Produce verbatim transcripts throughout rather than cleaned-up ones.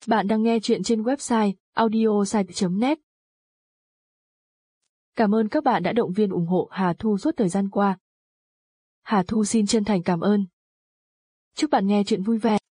Bạn đang nghe chuyện trên website audiosite chấm net. Cảm ơn các bạn đã động viên ủng hộ Hà Thu suốt thời gian qua. Hà Thu xin chân thành cảm ơn. Chúc bạn nghe chuyện vui vẻ.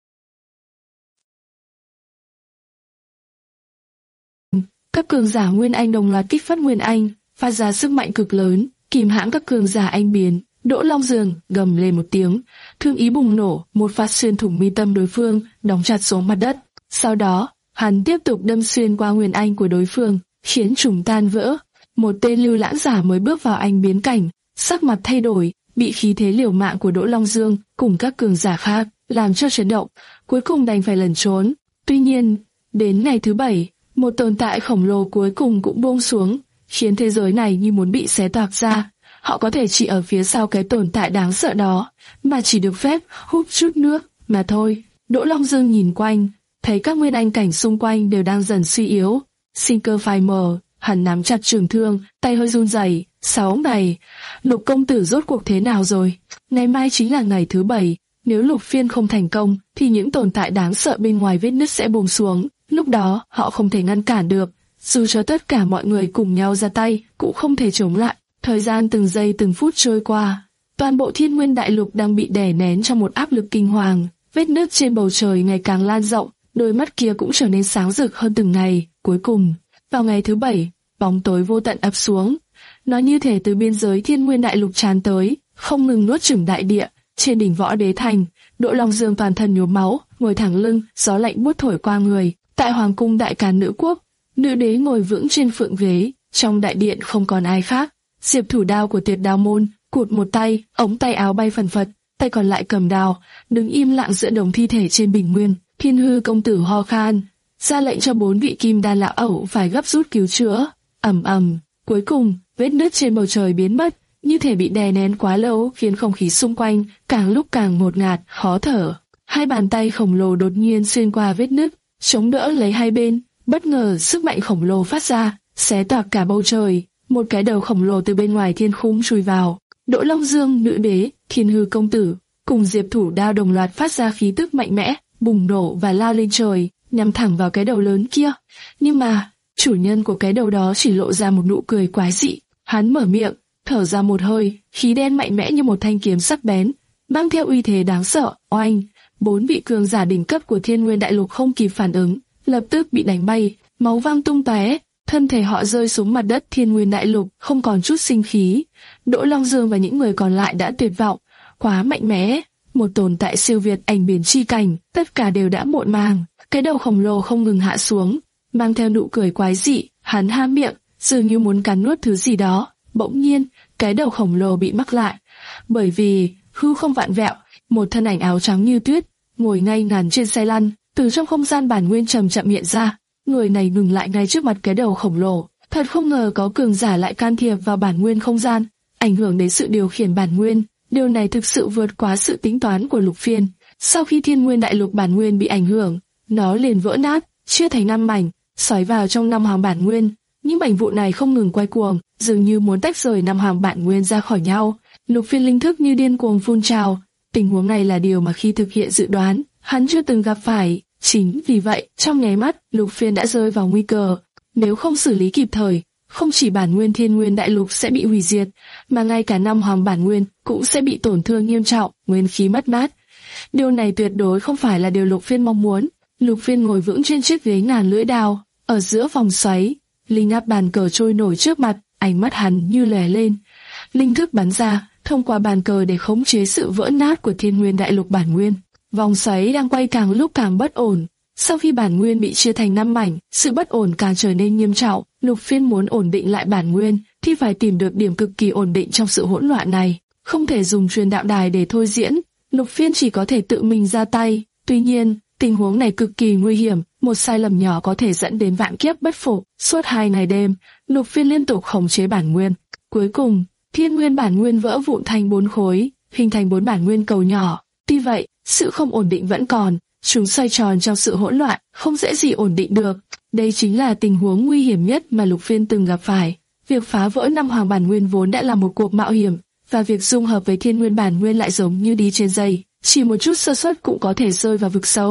Các cường giả Nguyên Anh đồng loạt kích phát Nguyên Anh, phát ra sức mạnh cực lớn, kìm hãm các cường giả Anh biến. Đỗ Long Dương gầm lên một tiếng, thương ý bùng nổ, một phát xuyên thủng mi tâm đối phương, đóng chặt xuống mặt đất. Sau đó, hắn tiếp tục đâm xuyên qua Nguyên Anh của đối phương, khiến chúng tan vỡ. Một tên lưu lãng giả mới bước vào Anh biến cảnh, sắc mặt thay đổi, bị khí thế liều mạng của Đỗ Long Dương cùng các cường giả khác làm cho chấn động, cuối cùng đành phải lẩn trốn. Tuy nhiên, đến ngày thứ bảy, một tồn tại khổng lồ cuối cùng cũng buông xuống, khiến thế giới này như muốn bị xé toạc ra. Họ có thể chỉ ở phía sau cái tồn tại đáng sợ đó, mà chỉ được phép hút chút nước mà thôi. Đỗ Long Dương nhìn quanh, thấy các nguyên anh cảnh xung quanh đều đang dần suy yếu, sinh cơ phai mờ. Hắn nắm chặt trường thương, tay hơi run rẩy. Sáu ngày, Lục công tử rốt cuộc thế nào rồi? Ngày mai chính là ngày thứ bảy, nếu Lục phiên không thành công, thì những tồn tại đáng sợ bên ngoài vết nứt sẽ buông xuống. Lúc đó, họ không thể ngăn cản được. Dù cho tất cả mọi người cùng nhau ra tay, cũng không thể chống lại. Thời gian từng giây từng phút trôi qua, toàn bộ Thiên Nguyên Đại Lục đang bị đè nén trong một áp lực kinh hoàng. Vết nứt trên bầu trời ngày càng lan rộng, đôi mắt kia cũng trở nên sáng rực hơn từng ngày. Cuối cùng, vào ngày thứ bảy, bóng tối vô tận ập xuống. Nó như thể từ biên giới Thiên Nguyên Đại Lục tràn tới, không ngừng nuốt chửng đại địa. Trên đỉnh Võ Đế Thành, Đỗ Long Dương toàn thân nhuốm máu, ngồi thẳng lưng, gió lạnh buốt thổi qua người. Tại Hoàng cung Đại Càn Nữ Quốc, nữ đế ngồi vững trên phượng ghế, trong đại điện không còn ai khác. Diệp Thủ Đao của Tiệt Đao môn cụt một tay, ống tay áo bay phần phật, tay còn lại cầm đao, đứng im lặng giữa đống thi thể trên bình nguyên. Thiên Hư công tử ho khan, ra lệnh cho bốn vị kim đan lão ẩu phải gấp rút cứu chữa. Ầm ầm, cuối cùng vết nứt trên bầu trời biến mất, như thể bị đè nén quá lâu, khiến không khí xung quanh càng lúc càng ngột ngạt, khó thở. Hai bàn tay khổng lồ đột nhiên xuyên qua vết nứt, chống đỡ lấy hai bên. Bất ngờ sức mạnh khổng lồ phát ra, xé toạc cả bầu trời. Một cái đầu khổng lồ từ bên ngoài thiên khung chui vào. Đỗ Long Dương, nữ đế, Thiên Hư công tử cùng Diệp Thủ Đao đồng loạt phát ra khí tức mạnh mẽ, bùng nổ và lao lên trời, nhắm thẳng vào cái đầu lớn kia. Nhưng mà chủ nhân của cái đầu đó chỉ lộ ra một nụ cười quái dị. Hắn mở miệng, thở ra một hơi, khí đen mạnh mẽ như một thanh kiếm sắc bén, mang theo uy thế đáng sợ. Oanh! Bốn vị cường giả đỉnh cấp của Thiên Nguyên Đại Lục không kịp phản ứng, lập tức bị đánh bay, máu văng tung tóe. Thân thể họ rơi xuống mặt đất Thiên Nguyên Đại Lục, không còn chút sinh khí. Đỗ Long Dương và những người còn lại đã tuyệt vọng, quá mạnh mẽ, một tồn tại siêu việt ảnh biển chi cảnh, tất cả đều đã muộn màng. Cái đầu khổng lồ không ngừng hạ xuống, mang theo nụ cười quái dị, hắn há miệng, dường như muốn cắn nuốt thứ gì đó. Bỗng nhiên, cái đầu khổng lồ bị mắc lại, bởi vì hư không vạn vẹo, một thân ảnh áo trắng như tuyết, ngồi ngay ngắn trên xe lăn, từ trong không gian bản nguyên chậm chậm hiện ra. Người này ngừng lại ngay trước mặt cái đầu khổng lồ. Thật không ngờ có cường giả lại can thiệp vào bản nguyên không gian, ảnh hưởng đến sự điều khiển bản nguyên. Điều này thực sự vượt quá sự tính toán của Lục phiên. Sau khi Thiên Nguyên Đại Lục bản nguyên bị ảnh hưởng, nó liền vỡ nát, chia thành năm mảnh, xoáy vào trong năm hoàng bản nguyên. Những mảnh vụn này không ngừng quay cuồng, dường như muốn tách rời năm hoàng bản nguyên ra khỏi nhau. Lục phiên linh thức như điên cuồng phun trào. Tình huống này là điều mà khi thực hiện dự đoán, hắn chưa từng gặp phải. Chính vì vậy, trong nháy mắt, Lục phiên đã rơi vào nguy cơ. Nếu không xử lý kịp thời, không chỉ bản nguyên Thiên Nguyên Đại Lục sẽ bị hủy diệt, mà ngay cả năm hoàng bản nguyên cũng sẽ bị tổn thương nghiêm trọng, nguyên khí mất mát. Điều này tuyệt đối không phải là điều Lục phiên mong muốn. Lục phiên ngồi vững trên chiếc ghế ngàn lưỡi đao, ở giữa vòng xoáy, linh áp bàn cờ trôi nổi trước mặt, ánh mắt hắn như lóe lên. Linh thức bắn ra, thông qua bàn cờ để khống chế sự vỡ nát của Thiên Nguyên Đại Lục bản nguyên. Vòng xoáy đang quay càng lúc càng bất ổn. Sau khi bản nguyên bị chia thành năm mảnh, sự bất ổn càng trở nên nghiêm trọng. Lục phiên muốn ổn định lại bản nguyên, thì phải tìm được điểm cực kỳ ổn định trong sự hỗn loạn này. Không thể dùng truyền đạo đài để thôi diễn. Lục phiên chỉ có thể tự mình ra tay. Tuy nhiên, tình huống này cực kỳ nguy hiểm. Một sai lầm nhỏ có thể dẫn đến vạn kiếp bất phục. Suốt hai ngày đêm, Lục phiên liên tục khống chế bản nguyên. Cuối cùng, Thiên Nguyên bản nguyên vỡ vụn thành bốn khối, hình thành bốn bản nguyên cầu nhỏ. Tuy vậy, sự không ổn định vẫn còn, chúng xoay tròn trong sự hỗn loạn, không dễ gì ổn định được. Đây chính là tình huống nguy hiểm nhất mà Lục phiên từng gặp phải. Việc phá vỡ năm hoàng bản nguyên vốn đã là một cuộc mạo hiểm, và việc dung hợp với Thiên Nguyên bản nguyên lại giống như đi trên dây, chỉ một chút sơ suất cũng có thể rơi vào vực xấu.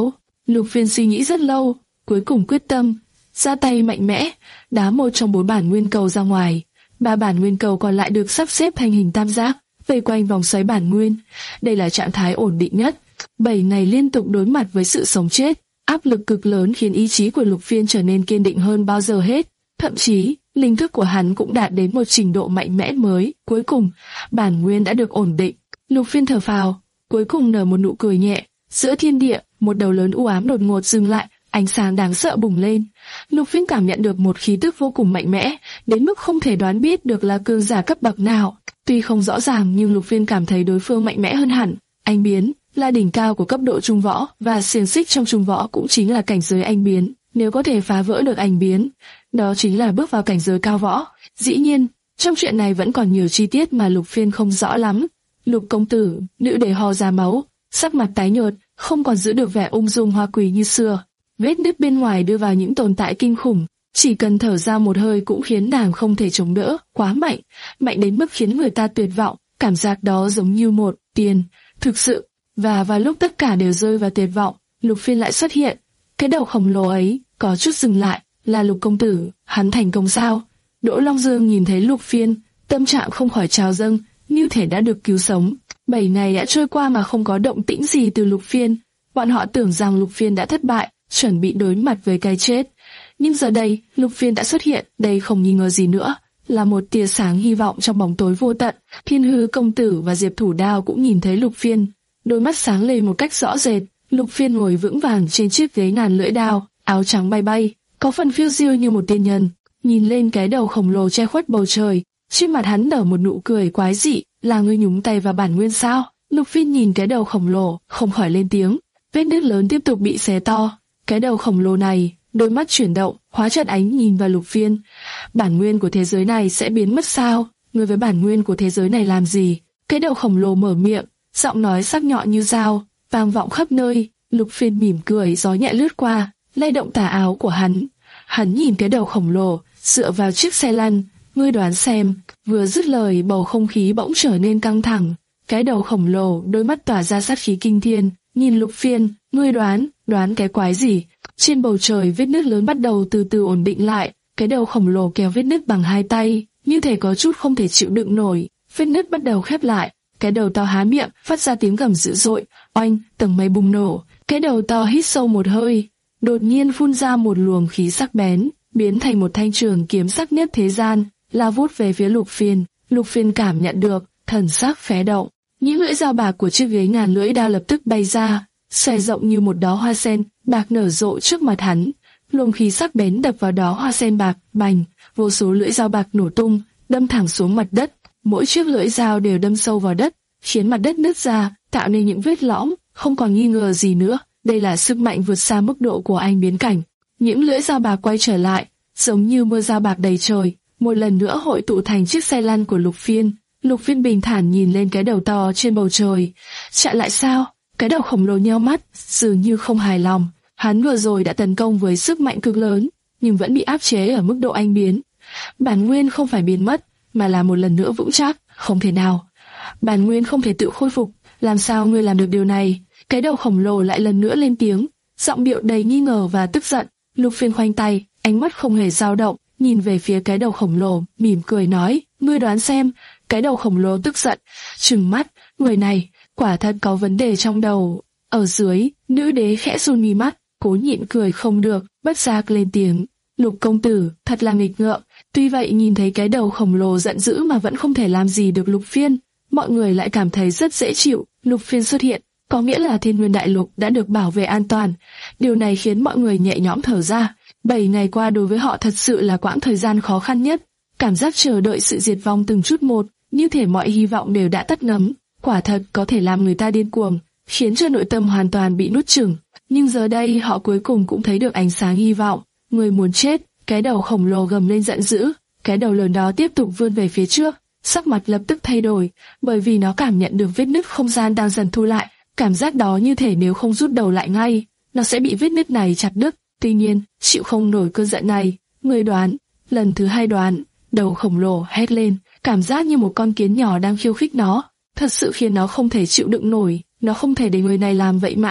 Lục Phiên suy nghĩ rất lâu, cuối cùng quyết tâm, ra tay mạnh mẽ, đá một trong bốn bản nguyên cầu ra ngoài. Ba bản nguyên cầu còn lại được sắp xếp thành hình tam giác, vây quanh vòng xoáy bản nguyên. Đây là trạng thái ổn định nhất. Bảy ngày liên tục đối mặt với sự sống chết, áp lực cực lớn khiến ý chí của Lục Phiên trở nên kiên định hơn bao giờ hết. Thậm chí, linh thức của hắn cũng đạt đến một trình độ mạnh mẽ mới. Cuối cùng, bản nguyên đã được ổn định. Lục Phiên thở phào, cuối cùng nở một nụ cười nhẹ. Giữa thiên địa, một đầu lớn u ám đột ngột dừng lại, ánh sáng đáng sợ bùng lên. Lục Phiên cảm nhận được một khí tức vô cùng mạnh mẽ, đến mức không thể đoán biết được là cường giả cấp bậc nào. Tuy không rõ ràng nhưng Lục Phiên cảm thấy đối phương mạnh mẽ hơn hẳn. Anh biến là đỉnh cao của cấp độ trung võ, và xiềng xích trong trung võ cũng chính là cảnh giới anh biến. Nếu có thể phá vỡ được anh biến, đó chính là bước vào cảnh giới cao võ. Dĩ nhiên, trong chuyện này vẫn còn nhiều chi tiết mà Lục Phiên không rõ lắm. Lục công tử, nữ đế ho ra máu, sắc mặt tái nhợt, không còn giữ được vẻ ung dung hoa quý như xưa. Vết nứt bên ngoài đưa vào những tồn tại kinh khủng, chỉ cần thở ra một hơi cũng khiến nàng không thể chống đỡ, quá mạnh, mạnh đến mức khiến người ta tuyệt vọng. Cảm giác đó giống như một tiền, thực sự. Và vào lúc tất cả đều rơi vào tuyệt vọng, Lục Phiên lại xuất hiện. Cái đầu khổng lồ ấy có chút dừng lại, là Lục công tử, hắn thành công sao? Đỗ Long Dương nhìn thấy Lục Phiên, tâm trạng không khỏi trào dâng, như thể đã được cứu sống. Bảy ngày đã trôi qua mà không có động tĩnh gì từ Lục Phiên. Bọn họ tưởng rằng Lục Phiên đã thất bại, chuẩn bị đối mặt với cái chết. Nhưng giờ đây, Lục Phiên đã xuất hiện, đây không nghi ngờ gì nữa, là một tia sáng hy vọng trong bóng tối vô tận. Thiên Hư công tử và Diệp Thủ Đao cũng nhìn thấy Lục Phiên, đôi mắt sáng lên một cách rõ rệt. Lục Phiên ngồi vững vàng trên chiếc ghế ngàn lưỡi đao, áo trắng bay bay, có phần phiêu diêu như một tiên nhân. Nhìn lên cái đầu khổng lồ che khuất bầu trời, trên mặt hắn nở một nụ cười quái dị. Là ngươi nhúng tay vào bản nguyên sao? Lục Phiên nhìn cái đầu khổng lồ, không khỏi lên tiếng. Vết nứt lớn tiếp tục bị xé to. Cái đầu khổng lồ này, đôi mắt chuyển động, hóa trận ánh nhìn vào Lục Phiên. Bản nguyên của thế giới này sẽ biến mất sao? Ngươi với bản nguyên của thế giới này làm gì? Cái đầu khổng lồ mở miệng, giọng nói sắc nhọn như dao, vang vọng khắp nơi. Lục Phiên mỉm cười, gió nhẹ lướt qua, lay động tà áo của hắn. Hắn nhìn cái đầu khổng lồ, dựa vào chiếc xe lăn. Ngươi đoán xem. Vừa dứt lời, bầu không khí bỗng trở nên căng thẳng. Cái đầu khổng lồ, đôi mắt tỏa ra sát khí kinh thiên, nhìn Lục Phiên. Ngươi đoán, đoán cái quái gì? Trên bầu trời vết nứt lớn bắt đầu từ từ ổn định lại. Cái đầu khổng lồ kéo vết nứt bằng hai tay, như thể có chút không thể chịu đựng nổi. Vết nứt bắt đầu khép lại. Cái đầu to há miệng, phát ra tiếng gầm dữ dội. Oanh, tầng mây bùng nổ. Cái đầu to hít sâu một hơi, đột nhiên phun ra một luồng khí sắc bén, biến thành một thanh trường kiếm sắc nhất thế gian, lao vút về phía Lục Phiên. Lục Phiên cảm nhận được, thần sắc khẽ động. Những lưỡi dao bạc của chiếc ghế ngàn lưỡi đao lập tức bay ra, xòe rộng như một đóa hoa sen bạc nở rộ trước mặt hắn. Luồng khí sắc bén đập vào đóa hoa sen bạc, bành, vô số lưỡi dao bạc nổ tung, đâm thẳng xuống mặt đất. Mỗi chiếc lưỡi dao đều đâm sâu vào đất, khiến mặt đất nứt ra, tạo nên những vết lõm. Không còn nghi ngờ gì nữa, đây là sức mạnh vượt xa mức độ của anh biến cảnh. Những lưỡi dao bạc quay trở lại, giống như mưa dao bạc đầy trời, một lần nữa hội tụ thành chiếc xe lăn của Lục Phiên. Lục Phiên bình thản nhìn lên cái đầu to trên bầu trời. Chặn lại sao? Cái đầu khổng lồ nheo mắt, dường như không hài lòng. Hắn vừa rồi đã tấn công với sức mạnh cực lớn, nhưng vẫn bị áp chế ở mức độ anh biến. Bản nguyên không phải biến mất, mà là một lần nữa vững chắc. Không thể nào. Bản nguyên không thể tự khôi phục. Làm sao ngươi làm được điều này? Cái đầu khổng lồ lại lần nữa lên tiếng, giọng điệu đầy nghi ngờ và tức giận. Lục Phiên khoanh tay, ánh mắt không hề dao động, nhìn về phía cái đầu khổng lồ, mỉm cười nói, ngươi đoán xem. Cái đầu khổng lồ tức giận, trừng mắt, người này, quả thật có vấn đề trong đầu. Ở dưới, nữ đế khẽ run mi mắt, cố nhịn cười không được, bất giác lên tiếng. Lục công tử, thật là nghịch ngợm. Tuy vậy nhìn thấy cái đầu khổng lồ giận dữ mà vẫn không thể làm gì được Lục Phiên, mọi người lại cảm thấy rất dễ chịu. Lục Phiên xuất hiện, có nghĩa là Thiên Nguyên Đại Lục đã được bảo vệ an toàn. Điều này khiến mọi người nhẹ nhõm thở ra. Bảy ngày qua đối với họ thật sự là quãng thời gian khó khăn nhất. Cảm giác chờ đợi sự diệt vong từng chút một, như thể mọi hy vọng đều đã tắt ngấm. Quả thật có thể làm người ta điên cuồng, khiến cho nội tâm hoàn toàn bị nuốt chửng. Nhưng giờ đây họ cuối cùng cũng thấy được ánh sáng hy vọng. Người muốn chết, cái đầu khổng lồ gầm lên giận dữ. Cái đầu lớn đó tiếp tục vươn về phía trước. Sắc mặt lập tức thay đổi, bởi vì nó cảm nhận được vết nứt không gian đang dần thu lại. Cảm giác đó như thể nếu không rút đầu lại ngay, nó sẽ bị vết nứt này chặt đứt. Tuy nhiên, chịu không nổi cơn giận này, người đoán, lần thứ hai đoán, đầu khổng lồ hét lên, cảm giác như một con kiến nhỏ đang khiêu khích nó, thật sự khiến nó không thể chịu đựng nổi. Nó không thể để người này làm vậy mãi,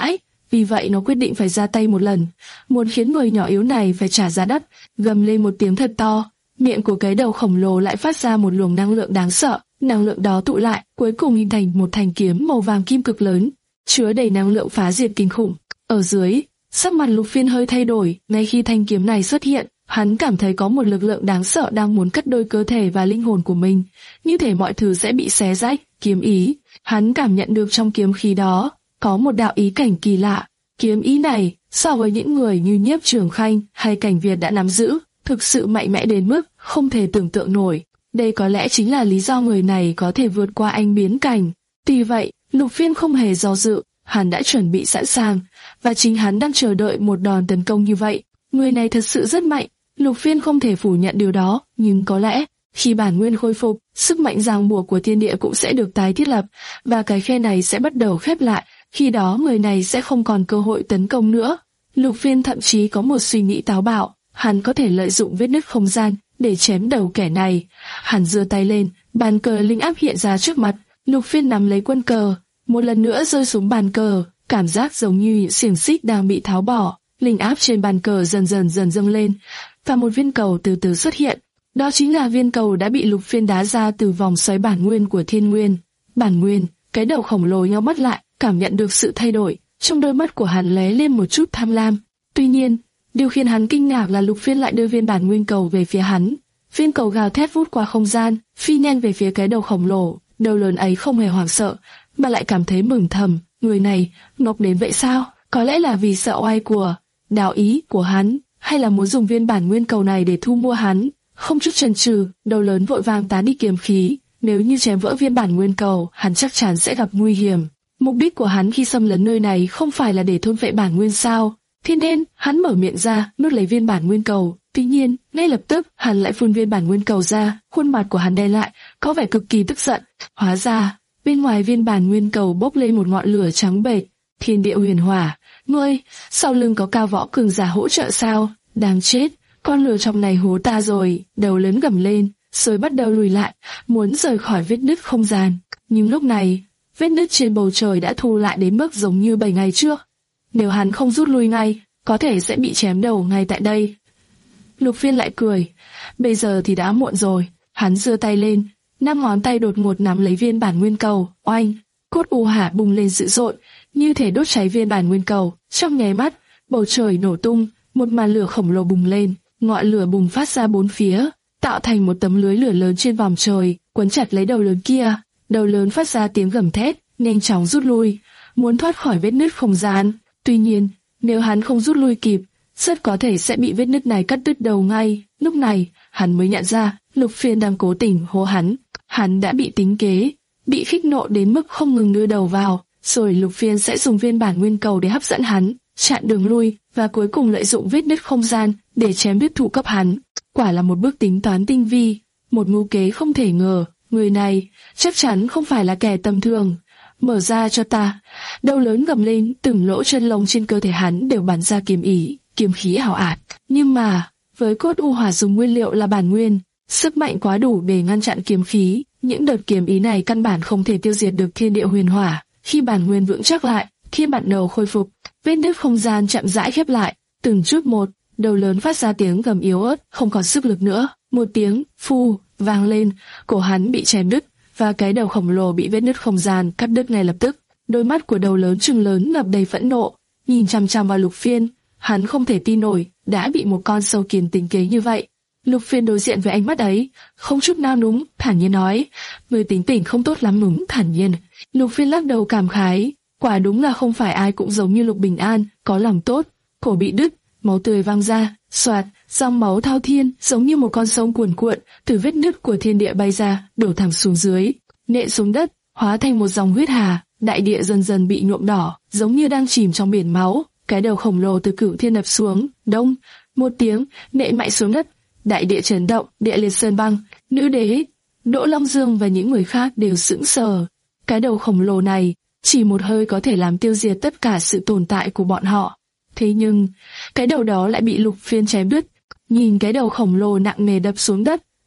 vì vậy nó quyết định phải ra tay một lần, muốn khiến người nhỏ yếu này phải trả giá đắt. Gầm lên một tiếng thật to, miệng của cái đầu khổng lồ lại phát ra một luồng năng lượng đáng sợ, năng lượng đó tụ lại, cuối cùng hình thành một thanh kiếm màu vàng kim cực lớn, chứa đầy năng lượng phá diệt kinh khủng. Ở dưới, sắc mặt Lục Phiên hơi thay đổi, ngay khi thanh kiếm này xuất hiện, hắn cảm thấy có một lực lượng đáng sợ đang muốn cắt đôi cơ thể và linh hồn của mình, như thể mọi thứ sẽ bị xé rách. Kiếm ý, hắn cảm nhận được trong kiếm khí đó có một đạo ý cảnh kỳ lạ. Kiếm ý này, so với những người như Nhiếp Trường Khanh hay Cảnh Việt đã nắm giữ, thực sự mạnh mẽ đến mức không thể tưởng tượng nổi. Đây có lẽ chính là lý do người này có thể vượt qua anh biến cảnh. Tuy vậy, Lục Phiên không hề do dự, hắn đã chuẩn bị sẵn sàng, và chính hắn đang chờ đợi một đòn tấn công như vậy. Người này thật sự rất mạnh, Lục Phiên không thể phủ nhận điều đó, nhưng có lẽ khi bản nguyên khôi phục, sức mạnh ràng buộc của thiên địa cũng sẽ được tái thiết lập, và cái khe này sẽ bắt đầu khép lại. Khi đó người này sẽ không còn cơ hội tấn công nữa. Lục Phiên thậm chí có một suy nghĩ táo bạo, hắn có thể lợi dụng vết nứt không gian để chém đầu kẻ này. Hắn giơ tay lên, bàn cờ linh áp hiện ra trước mặt. Lục Phiên nắm lấy quân cờ, một lần nữa rơi xuống bàn cờ, cảm giác giống như những xiềng xích đang bị tháo bỏ. Linh áp trên bàn cờ dần dần dần dâng lên, và một viên cầu từ từ xuất hiện. Đó chính là viên cầu đã bị Lục Phiên đá ra từ vòng xoáy bản nguyên của thiên nguyên. Bản nguyên, cái đầu khổng lồ nheo mắt lại, cảm nhận được sự thay đổi, trong đôi mắt của hắn lóe lên một chút tham lam. Tuy nhiên, điều khiến hắn kinh ngạc là Lục Phiên lại đưa viên bản nguyên cầu về phía hắn. Viên cầu gào thét vút qua không gian, phi nhanh về phía cái đầu khổng lồ. Đầu lớn ấy không hề hoảng sợ, mà lại cảm thấy mừng thầm, người này ngốc đến vậy sao? Có lẽ là vì sợ oai của đạo ý của hắn, hay là muốn dùng viên bản nguyên cầu này để thu mua hắn. Không chút chần chừ, đầu lớn vội vàng tán đi kiếm khí. Nếu như chém vỡ viên bản nguyên cầu, hắn chắc chắn sẽ gặp nguy hiểm. Mục đích của hắn khi xâm lấn nơi này không phải là để thôn vệ bản nguyên sao? Thế nên, hắn mở miệng ra, nuốt lấy viên bản nguyên cầu. Tuy nhiên, ngay lập tức, hắn lại phun viên bản nguyên cầu ra, khuôn mặt của hắn đen lại, có vẻ cực kỳ tức giận. Hóa ra, bên ngoài viên bản nguyên cầu bốc lên một ngọn lửa trắng bệch. Thiên địa huyền hỏa, ngươi, sau lưng có cao võ cường giả hỗ trợ sao? Đáng chết, con lửa trong này hố ta rồi. Đầu lớn gầm lên, rồi bắt đầu lùi lại, muốn rời khỏi vết nứt không gian. Nhưng lúc này, vết nứt trên bầu trời đã thu lại đến mức giống như bảy ngày trước. Nếu hắn không rút lui ngay, có thể sẽ bị chém đầu ngay tại đây. Lục Phiên lại cười, bây giờ thì đã muộn rồi. Hắn giơ tay lên, năm ngón tay đột ngột nắm lấy viên bản nguyên cầu. Oanh, cốt u hỏa bùng lên dữ dội, như thể đốt cháy viên bản nguyên cầu. Trong nháy mắt, bầu trời nổ tung, một màn lửa khổng lồ bùng lên, ngọn lửa bùng phát ra bốn phía, tạo thành một tấm lưới lửa lớn trên vòm trời, quấn chặt lấy đầu lớn kia. Đầu lớn phát ra tiếng gầm thét, nhanh chóng rút lui, muốn thoát khỏi vết nứt không gian. Tuy nhiên, nếu hắn không rút lui kịp, rất có thể sẽ bị vết nứt này cắt đứt đầu ngay. Lúc này, hắn mới nhận ra, Lục Phiên đang cố tình hô hắn. Hắn đã bị tính kế, bị khích nộ đến mức không ngừng đưa đầu vào, rồi Lục Phiên sẽ dùng viên bản nguyên cầu để hấp dẫn hắn, chặn đường lui, và cuối cùng lợi dụng vết nứt không gian để chém đứt thụ cấp hắn. Quả là một bước tính toán tinh vi, một mưu kế không thể ngờ. Người này chắc chắn không phải là kẻ tầm thường. Mở ra cho ta. Đầu lớn gầm lên, từng lỗ chân lông trên cơ thể hắn đều bắn ra kiếm ý, kiếm khí ảo ạt. Nhưng mà, với cốt u hỏa dùng nguyên liệu là bản nguyên, sức mạnh quá đủ để ngăn chặn kiếm khí. Những đợt kiếm ý này căn bản không thể tiêu diệt được thiên địa huyền hỏa. Khi bản nguyên vững chắc lại, khi bản đầu khôi phục, vết nứt không gian chậm rãi khép lại, từng chút một. Đầu lớn phát ra tiếng gầm yếu ớt, không còn sức lực nữa. Một tiếng phu vang lên, cổ hắn bị chém đứt, và cái đầu khổng lồ bị vết nứt không gian cắt đứt ngay lập tức. Đôi mắt của đầu lớn trừng lớn ngập đầy phẫn nộ, nhìn chằm chằm vào Lục Phiên. Hắn không thể tin nổi đã bị một con sâu kiến tính kế như vậy. Lục Phiên đối diện với ánh mắt ấy, không chút nao núng, thản nhiên nói: "Người tính tình không tốt lắm." Núng thản nhiên. Lục Phiên lắc đầu cảm khái, quả đúng là không phải ai cũng giống như Lục Bình An, có lòng tốt. Cổ bị đứt, máu tươi văng ra, xoạt, dòng máu thao thiên, giống như một con sông cuồn cuộn, từ vết nứt của thiên địa bay ra, đổ thẳng xuống dưới, nện xuống đất, hóa thành một dòng huyết hà. Đại địa dần dần bị nhuộm đỏ, giống như đang chìm trong biển máu. Cái đầu khổng lồ từ cửu thiên đập xuống, đông, một tiếng, nện mạnh xuống đất. Đại địa chấn động, địa liệt sơn băng. Nữ đế, Đỗ Long Dương và những người khác đều sững sờ. Cái đầu khổng lồ này, chỉ một hơi có thể làm tiêu diệt tất cả sự tồn tại của bọn họ. Thế nhưng, cái đầu đó lại bị Lục Phiên chém đứt. Nhìn cái đầu khổng lồ nặng nề đập xuống đất,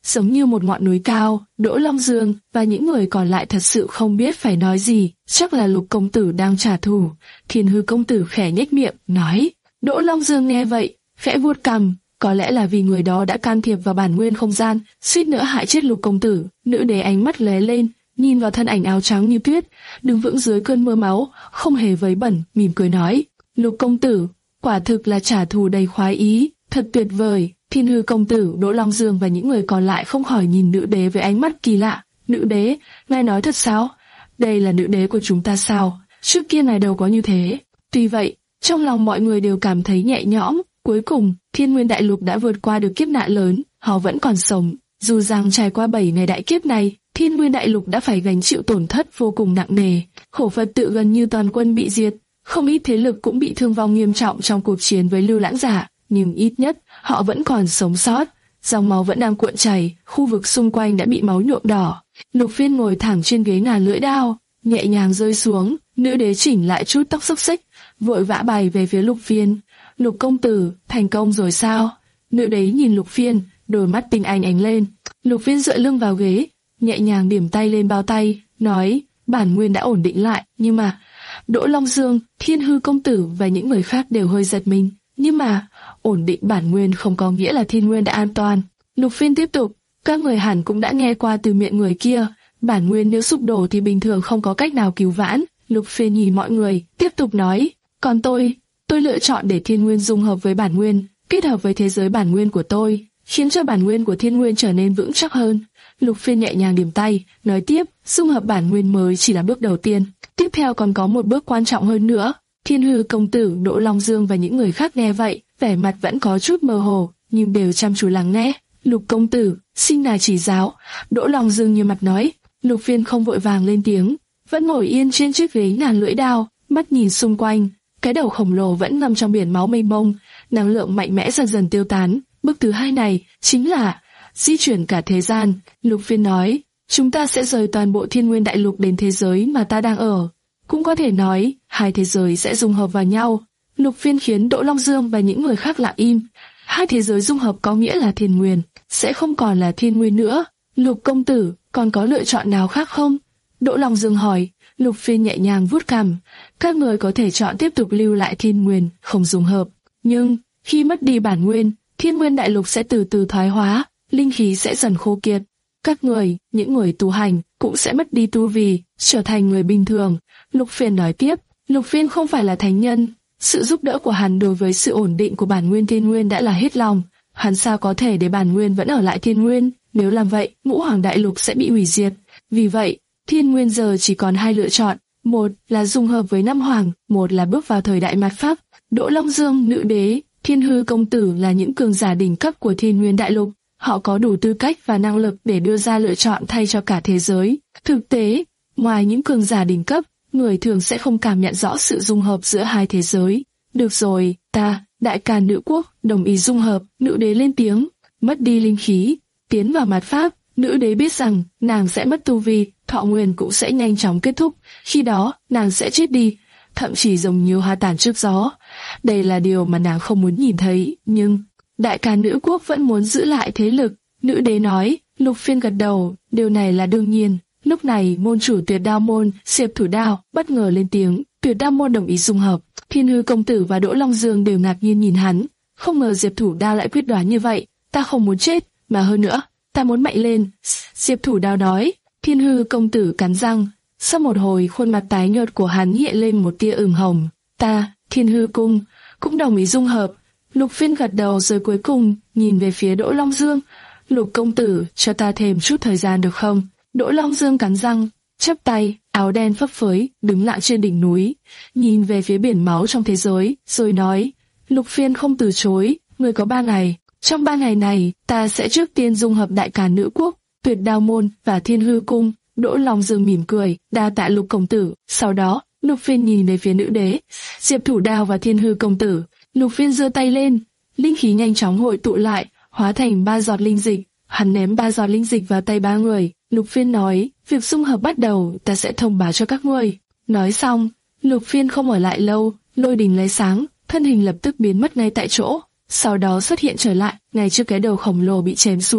giống như một ngọn núi cao. Đỗ Long Dương và những người còn lại thật sự không biết phải nói gì, chắc là Lục công tử đang trả thù. Thiên Hư công tử khẽ nhếch miệng, nói. Đỗ Long Dương nghe vậy, khẽ vuốt cằm, có lẽ là vì người đó đã can thiệp vào bản nguyên không gian, suýt nữa hại chết Lục công tử. Nữ đế ánh mắt lóe lên, nhìn vào thân ảnh áo trắng như tuyết, đứng vững dưới cơn mưa máu, không hề vấy bẩn, mỉm cười nói: Lục công tử, quả thực là trả thù đầy khoái ý, thật tuyệt vời. Thiên Hư công tử, Đỗ Long Dương và những người còn lại không khỏi nhìn nữ đế với ánh mắt kỳ lạ. Nữ đế, ngài nói thật sao? Đây là nữ đế của chúng ta sao? Trước kia ngài đâu có như thế. Tuy vậy, trong lòng mọi người đều cảm thấy nhẹ nhõm. Cuối cùng, Thiên Nguyên Đại Lục đã vượt qua được kiếp nạn lớn, họ vẫn còn sống. Dù rằng trải qua bảy ngày đại kiếp này, Thiên Nguyên Đại Lục đã phải gánh chịu tổn thất vô cùng nặng nề. Khổ Phật tự gần như toàn quân bị diệt, không ít thế lực cũng bị thương vong nghiêm trọng trong cuộc chiến với Lưu Lãng Giả, nhưng ít nhất họ vẫn còn sống sót. Dòng máu vẫn đang cuộn chảy, khu vực xung quanh đã bị máu nhuộm đỏ. Lục Phiên ngồi thẳng trên ghế ngàn lưỡi đao, nhẹ nhàng rơi xuống. Nữ đế chỉnh lại chút tóc xốc xích, vội vã bay về phía Lục Phiên. Lục công tử, thành công rồi sao? Nữ đế nhìn Lục Phiên, đôi mắt tinh anh ánh lên. Lục Phiên dựa lưng vào ghế, nhẹ nhàng điểm tay lên bao tay, nói: bản nguyên đã ổn định lại, nhưng mà Đỗ Long Dương, Thiên Hư công tử và những người khác đều hơi giật mình. Nhưng mà ổn định bản nguyên không có nghĩa là thiên nguyên đã an toàn. Lục Phiên tiếp tục: các người hẳn cũng đã nghe qua từ miệng người kia, bản nguyên nếu sụp đổ thì bình thường không có cách nào cứu vãn. Lục Phiên nhìn mọi người, tiếp tục nói: còn tôi, tôi lựa chọn để thiên nguyên dung hợp với bản nguyên, kết hợp với thế giới bản nguyên của tôi, khiến cho bản nguyên của thiên nguyên trở nên vững chắc hơn. Lục Phiên nhẹ nhàng điểm tay, nói tiếp: dung hợp bản nguyên mới chỉ là bước đầu tiên, tiếp theo còn có một bước quan trọng hơn nữa. Thiên Hư công tử, Đỗ Long Dương và những người khác nghe vậy, vẻ mặt vẫn có chút mơ hồ, nhưng đều chăm chú lắng nghe. Lục công tử, xin ngài chỉ giáo. Đỗ Long Dương như mặt nói. Lục Phiên không vội vàng lên tiếng, vẫn ngồi yên trên chiếc ghế ngàn lưỡi đao, mắt nhìn xung quanh. Cái đầu khổng lồ vẫn nằm trong biển máu mênh mông, năng lượng mạnh mẽ dần dần tiêu tán. Bước thứ hai này chính là di chuyển cả thế gian. Lục Phiên nói: chúng ta sẽ rời toàn bộ Thiên Nguyên Đại Lục đến thế giới mà ta đang ở. Cũng có thể nói, hai thế giới sẽ dung hợp vào nhau. Lục Phiên khiến Đỗ Long Dương và những người khác lặng im. Hai thế giới dung hợp có nghĩa là Thiên Nguyên sẽ không còn là Thiên Nguyên nữa. Lục công tử, còn có lựa chọn nào khác không? Đỗ Long Dương hỏi. Lục Phiên nhẹ nhàng vuốt cằm. Các người có thể chọn tiếp tục lưu lại Thiên Nguyên, không dung hợp. Nhưng, khi mất đi bản nguyên, Thiên Nguyên Đại Lục sẽ từ từ thoái hóa, linh khí sẽ dần khô kiệt. Các người, những người tu hành, cũng sẽ mất đi tu vi, trở thành người bình thường. Lục Phiên nói tiếp. Lục Phiên không phải là thánh nhân. Sự giúp đỡ của hắn đối với sự ổn định của bản nguyên Thiên Nguyên đã là hết lòng. Hắn sao có thể để bản nguyên vẫn ở lại Thiên Nguyên? Nếu làm vậy, Ngũ Hoàng Đại Lục sẽ bị hủy diệt. Vì vậy, Thiên Nguyên giờ chỉ còn hai lựa chọn. Một là dung hợp với Năm Hoàng, một là bước vào thời đại mạt Pháp. Đỗ Long Dương, Nữ Đế, Thiên Hư công tử là những cường giả đỉnh cấp của Thiên Nguyên Đại Lục. Họ có đủ tư cách và năng lực để đưa ra lựa chọn thay cho cả thế giới. Thực tế, ngoài những cường giả đỉnh cấp, người thường sẽ không cảm nhận rõ sự dung hợp giữa hai thế giới. Được rồi, ta, Đại Càn Nữ Quốc, đồng ý dung hợp. Nữ đế lên tiếng. Mất đi linh khí, tiến vào mạt Pháp. Nữ đế biết rằng nàng sẽ mất tu vi, thọ nguyên cũng sẽ nhanh chóng kết thúc. Khi đó, nàng sẽ chết đi, thậm chí giống như hoa tàn trước gió. Đây là điều mà nàng không muốn nhìn thấy, nhưng Đại Càn Nữ Quốc vẫn muốn giữ lại thế lực. Nữ đế nói. Lục Phiên gật đầu, điều này là đương nhiên. Lúc này, môn chủ Tuyệt Đao môn, Diệp Thủ Đao, bất ngờ lên tiếng. Tuyệt Đao môn đồng ý dung hợp. Thiên Hư công tử và Đỗ Long Dương đều ngạc nhiên nhìn hắn. Không ngờ Diệp Thủ Đao lại quyết đoán như vậy. Ta không muốn chết, mà hơn nữa, ta muốn mạnh lên. Diệp Thủ Đao nói. Thiên Hư công tử cắn răng. Sau một hồi, khuôn mặt tái nhợt của hắn hiện lên một tia ửng hồng. Ta, Thiên Hư cung, cũng đồng ý dung hợp. Lục Phiên gật đầu rồi cuối cùng nhìn về phía Đỗ Long Dương. Lục công tử, cho ta thêm chút thời gian được không? Đỗ Long Dương cắn răng, chắp tay, áo đen phấp phới, đứng lặng trên đỉnh núi, nhìn về phía biển máu trong thế giới, rồi nói: Lục Phiên không từ chối, người có ba ngày. Trong ba ngày này, ta sẽ trước tiên dung hợp Đại Càn Nữ Quốc, Tuyệt Đao môn và Thiên Hư cung. Đỗ Long Dương mỉm cười, đa tạ Lục công tử. Sau đó, Lục Phiên nhìn về phía Nữ đế, Diệp Thủ Đao và Thiên Hư công tử. Lục Phiên giơ tay lên, linh khí nhanh chóng hội tụ lại, hóa thành ba giọt linh dịch. Hắn ném ba giọt linh dịch vào tay ba người. Lục Phiên nói, việc dung hợp bắt đầu, ta sẽ thông báo cho các ngươi. Nói xong, Lục Phiên không ở lại lâu, lôi đình lấy sáng, thân hình lập tức biến mất ngay tại chỗ. Sau đó xuất hiện trở lại, ngay trước cái đầu khổng lồ bị chém xuống.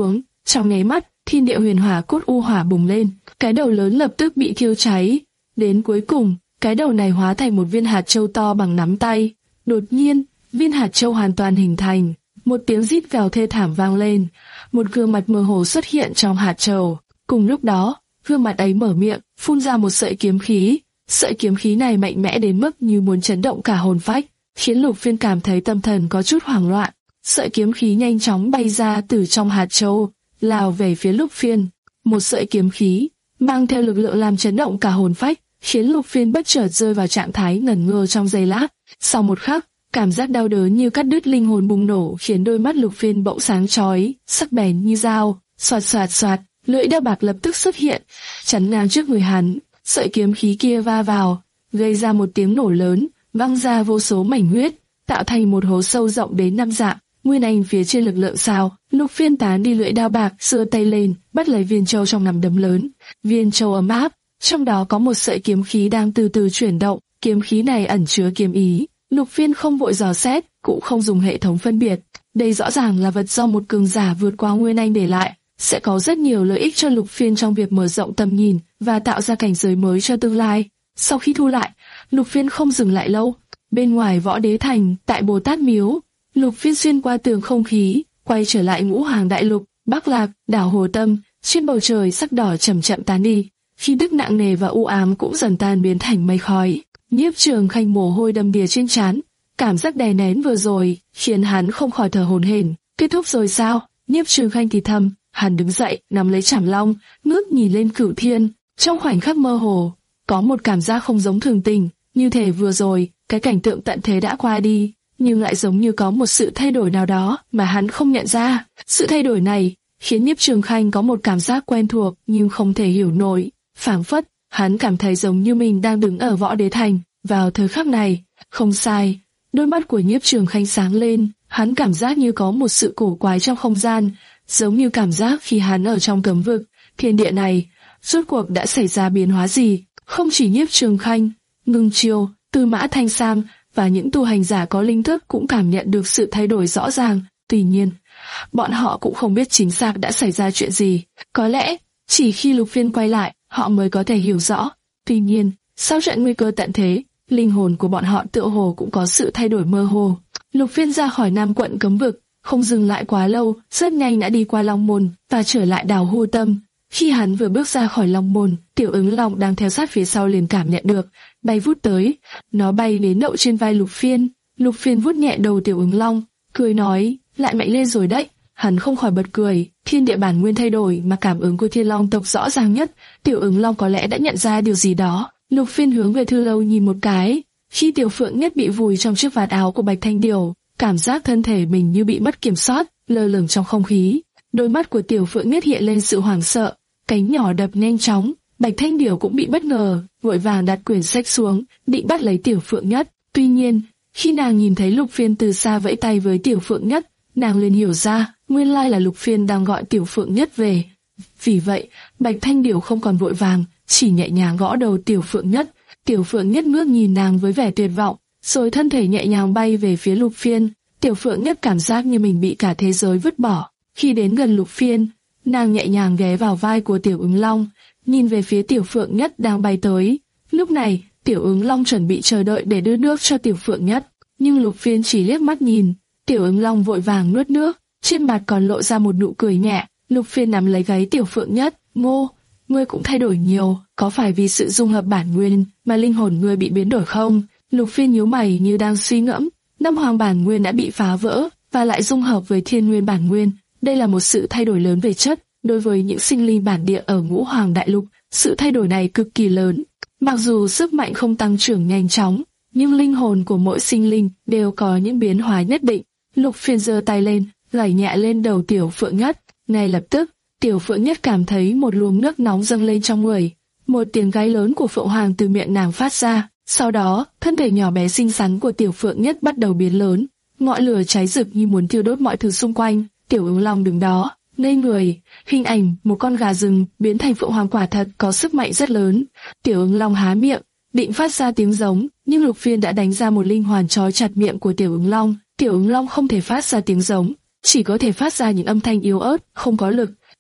Trong nháy mắt, thiên địa huyền hỏa cốt u hỏa bùng lên, cái đầu lớn lập tức bị thiêu cháy. Đến cuối cùng, cái đầu này hóa thành một viên hạt châu to bằng nắm tay. Đột nhiên, viên hạt châu hoàn toàn hình thành, một tiếng rít gào thê thảm vang lên, một gương mặt mơ hồ xuất hiện trong hạt châu. Cùng lúc đó, gương mặt ấy mở miệng, phun ra một sợi kiếm khí. Sợi kiếm khí này mạnh mẽ đến mức như muốn chấn động cả hồn phách, khiến Lục Phiên cảm thấy tâm thần có chút hoảng loạn. Sợi kiếm khí nhanh chóng bay ra từ trong hạt châu, lao về phía Lục Phiên. Một sợi kiếm khí mang theo lực lượng làm chấn động cả hồn phách, khiến Lục Phiên bất chợt rơi vào trạng thái ngẩn ngơ trong giây lát. Sau một khắc, cảm giác đau đớn như cắt đứt linh hồn bùng nổ, khiến đôi mắt Lục Phiên bỗng sáng chói, sắc bén như dao. Xoạt xoạt xoạt, lưỡi đao bạc lập tức xuất hiện, chắn ngang trước người hắn. Sợi kiếm khí kia va vào, gây ra một tiếng nổ lớn, văng ra vô số mảnh huyết, tạo thành một hố sâu rộng đến năm dặm. Nguyên Anh phía trên lực lượng sao, Lục Phiên tán đi lưỡi đao bạc, giơ tay lên, bắt lấy viên châu trong nắm đấm lớn. Viên châu ấm áp, trong đó có một sợi kiếm khí đang từ từ chuyển động, kiếm khí này ẩn chứa kiếm ý. Lục Phiên không vội dò xét, cũng không dùng hệ thống phân biệt. Đây rõ ràng là vật do một cường giả vượt qua Nguyên Anh để lại, sẽ có rất nhiều lợi ích cho Lục Phiên trong việc mở rộng tầm nhìn và tạo ra cảnh giới mới cho tương lai. Sau khi thu lại, Lục Phiên không dừng lại lâu. Bên ngoài Võ Đế Thành, tại Bồ Tát Miếu, Lục Phiên xuyên qua tường không khí, quay trở lại Ngũ Hoàng Đại Lục, Bắc Lạc, đảo Hồ Tâm. Trên bầu trời sắc đỏ chậm chậm tán đi, khí tức nặng nề và u ám cũng dần tan biến thành mây khói. Nhiếp Trường Khanh mồ hôi đầm đìa trên trán, cảm giác đè nén vừa rồi khiến hắn không khỏi thở hổn hển. Kết thúc rồi sao? Nhiếp Trường Khanh thì thầm. Hắn đứng dậy, nắm lấy chảm long, ngước nhìn lên Cửu Thiên. Trong khoảnh khắc mơ hồ, có một cảm giác không giống thường tình, như thể vừa rồi cái cảnh tượng tận thế đã qua đi, nhưng lại giống như có một sự thay đổi nào đó mà hắn không nhận ra. Sự thay đổi này khiến Nhiếp Trường Khanh có một cảm giác quen thuộc nhưng không thể hiểu nổi. Phảng phất, hắn cảm thấy giống như mình đang đứng ở Võ Đế Thành vào thời khắc này. Không sai, đôi mắt của Nhiếp Trường Khanh sáng lên, hắn cảm giác như có một sự cổ quái trong không gian, giống như cảm giác khi hắn ở trong cấm vực. Thiên địa này, rốt cuộc đã xảy ra biến hóa gì? Không chỉ Nhiếp Trường Khanh, Ngưng Chiêu, Tư Mã Thanh Sam và những tu hành giả có linh thức cũng cảm nhận được sự thay đổi rõ ràng. Tuy nhiên, bọn họ cũng không biết chính xác đã xảy ra chuyện gì. Có lẽ, chỉ khi Lục Phiên quay lại, họ mới có thể hiểu rõ. Tuy nhiên, sau trận nguy cơ tận thế, linh hồn của bọn họ tựa hồ cũng có sự thay đổi mơ hồ. Lục Phiên ra khỏi Nam quận cấm vực, không dừng lại quá lâu, rất nhanh đã đi qua Long Môn và trở lại đảo Hồ Tâm. Khi hắn vừa bước ra khỏi Long Môn, Tiểu Ứng Long đang theo sát phía sau liền cảm nhận được, bay vút tới. Nó bay đến đậu trên vai Lục Phiên. Lục Phiên vuốt nhẹ đầu Tiểu Ứng Long, cười nói, lại mạnh lên rồi đấy. Hắn không khỏi bật cười, thiên địa bản nguyên thay đổi mà cảm ứng của Thiên Long tộc rõ ràng nhất. Tiểu Ứng Long có lẽ đã nhận ra điều gì đó. Lục Phiên hướng về Thư Lâu nhìn một cái. Khi Tiểu Phượng Nhất bị vùi trong chiếc vạt áo của Bạch Thanh Điểu, cảm giác thân thể mình như bị mất kiểm soát, lơ lửng trong không khí. Đôi mắt của Tiểu Phượng Nhất hiện lên sự hoảng sợ, cánh nhỏ đập nhanh chóng. Bạch Thanh Điểu cũng bị bất ngờ, vội vàng đặt quyển sách xuống, định bắt lấy Tiểu Phượng Nhất. Tuy nhiên, khi nàng nhìn thấy Lục Phiên từ xa vẫy tay với Tiểu Phượng Nhất, nàng liền hiểu ra, nguyên lai là Lục Phiên đang gọi Tiểu Phượng Nhất về. Vì vậy, Bạch Thanh Điểu không còn vội vàng, chỉ nhẹ nhàng gõ đầu Tiểu Phượng Nhất. Tiểu Phượng Nhất ngước nhìn nàng với vẻ tuyệt vọng, rồi thân thể nhẹ nhàng bay về phía Lục Phiên. Tiểu Phượng Nhất cảm giác như mình bị cả thế giới vứt bỏ. Khi đến gần Lục Phiên, nàng nhẹ nhàng ghé vào vai của Tiểu Ứng Long, nhìn về phía Tiểu Phượng Nhất đang bay tới. Lúc này, Tiểu Ứng Long chuẩn bị chờ đợi để đưa nước cho Tiểu Phượng Nhất, nhưng Lục Phiên chỉ liếc mắt nhìn. Tiểu Ứng Long vội vàng nuốt nước, trên mặt còn lộ ra một nụ cười nhẹ. Lục Phiên nắm lấy gáy Tiểu Phượng Nhất, "Ngô, ngươi cũng thay đổi nhiều, có phải vì sự dung hợp bản nguyên mà linh hồn ngươi bị biến đổi không?" Lục Phiên nhíu mày như đang suy ngẫm. Năm hoàng bản nguyên đã bị phá vỡ và lại dung hợp với thiên nguyên bản nguyên, đây là một sự thay đổi lớn về chất. Đối với những sinh linh bản địa ở Ngũ Hoàng Đại Lục, sự thay đổi này cực kỳ lớn. Mặc dù sức mạnh không tăng trưởng nhanh chóng, nhưng linh hồn của mỗi sinh linh đều có những biến hóa nhất định. Lục Phiên giơ tay lên, gảy nhẹ lên đầu Tiểu Phượng Nhất. Ngay lập tức, Tiểu Phượng Nhất cảm thấy một luồng nước nóng dâng lên trong người. Một tiếng gáy lớn của Phượng Hoàng từ miệng nàng phát ra. Sau đó, thân thể nhỏ bé xinh xắn của Tiểu Phượng Nhất bắt đầu biến lớn. Ngọn lửa cháy rực như muốn thiêu đốt mọi thứ xung quanh. Tiểu Ứng Long đứng đó, ngây người. Hình ảnh một con gà rừng biến thành Phượng Hoàng quả thật có sức mạnh rất lớn. Tiểu Ứng Long há miệng, định phát ra tiếng giống, nhưng Lục Phiên đã đánh ra một linh hoàn trói chặt miệng của Tiểu Ứng Long. Tiểu Ứng Long không thể phát ra tiếng giống, chỉ có thể phát ra những âm thanh yếu ớt, không có lực.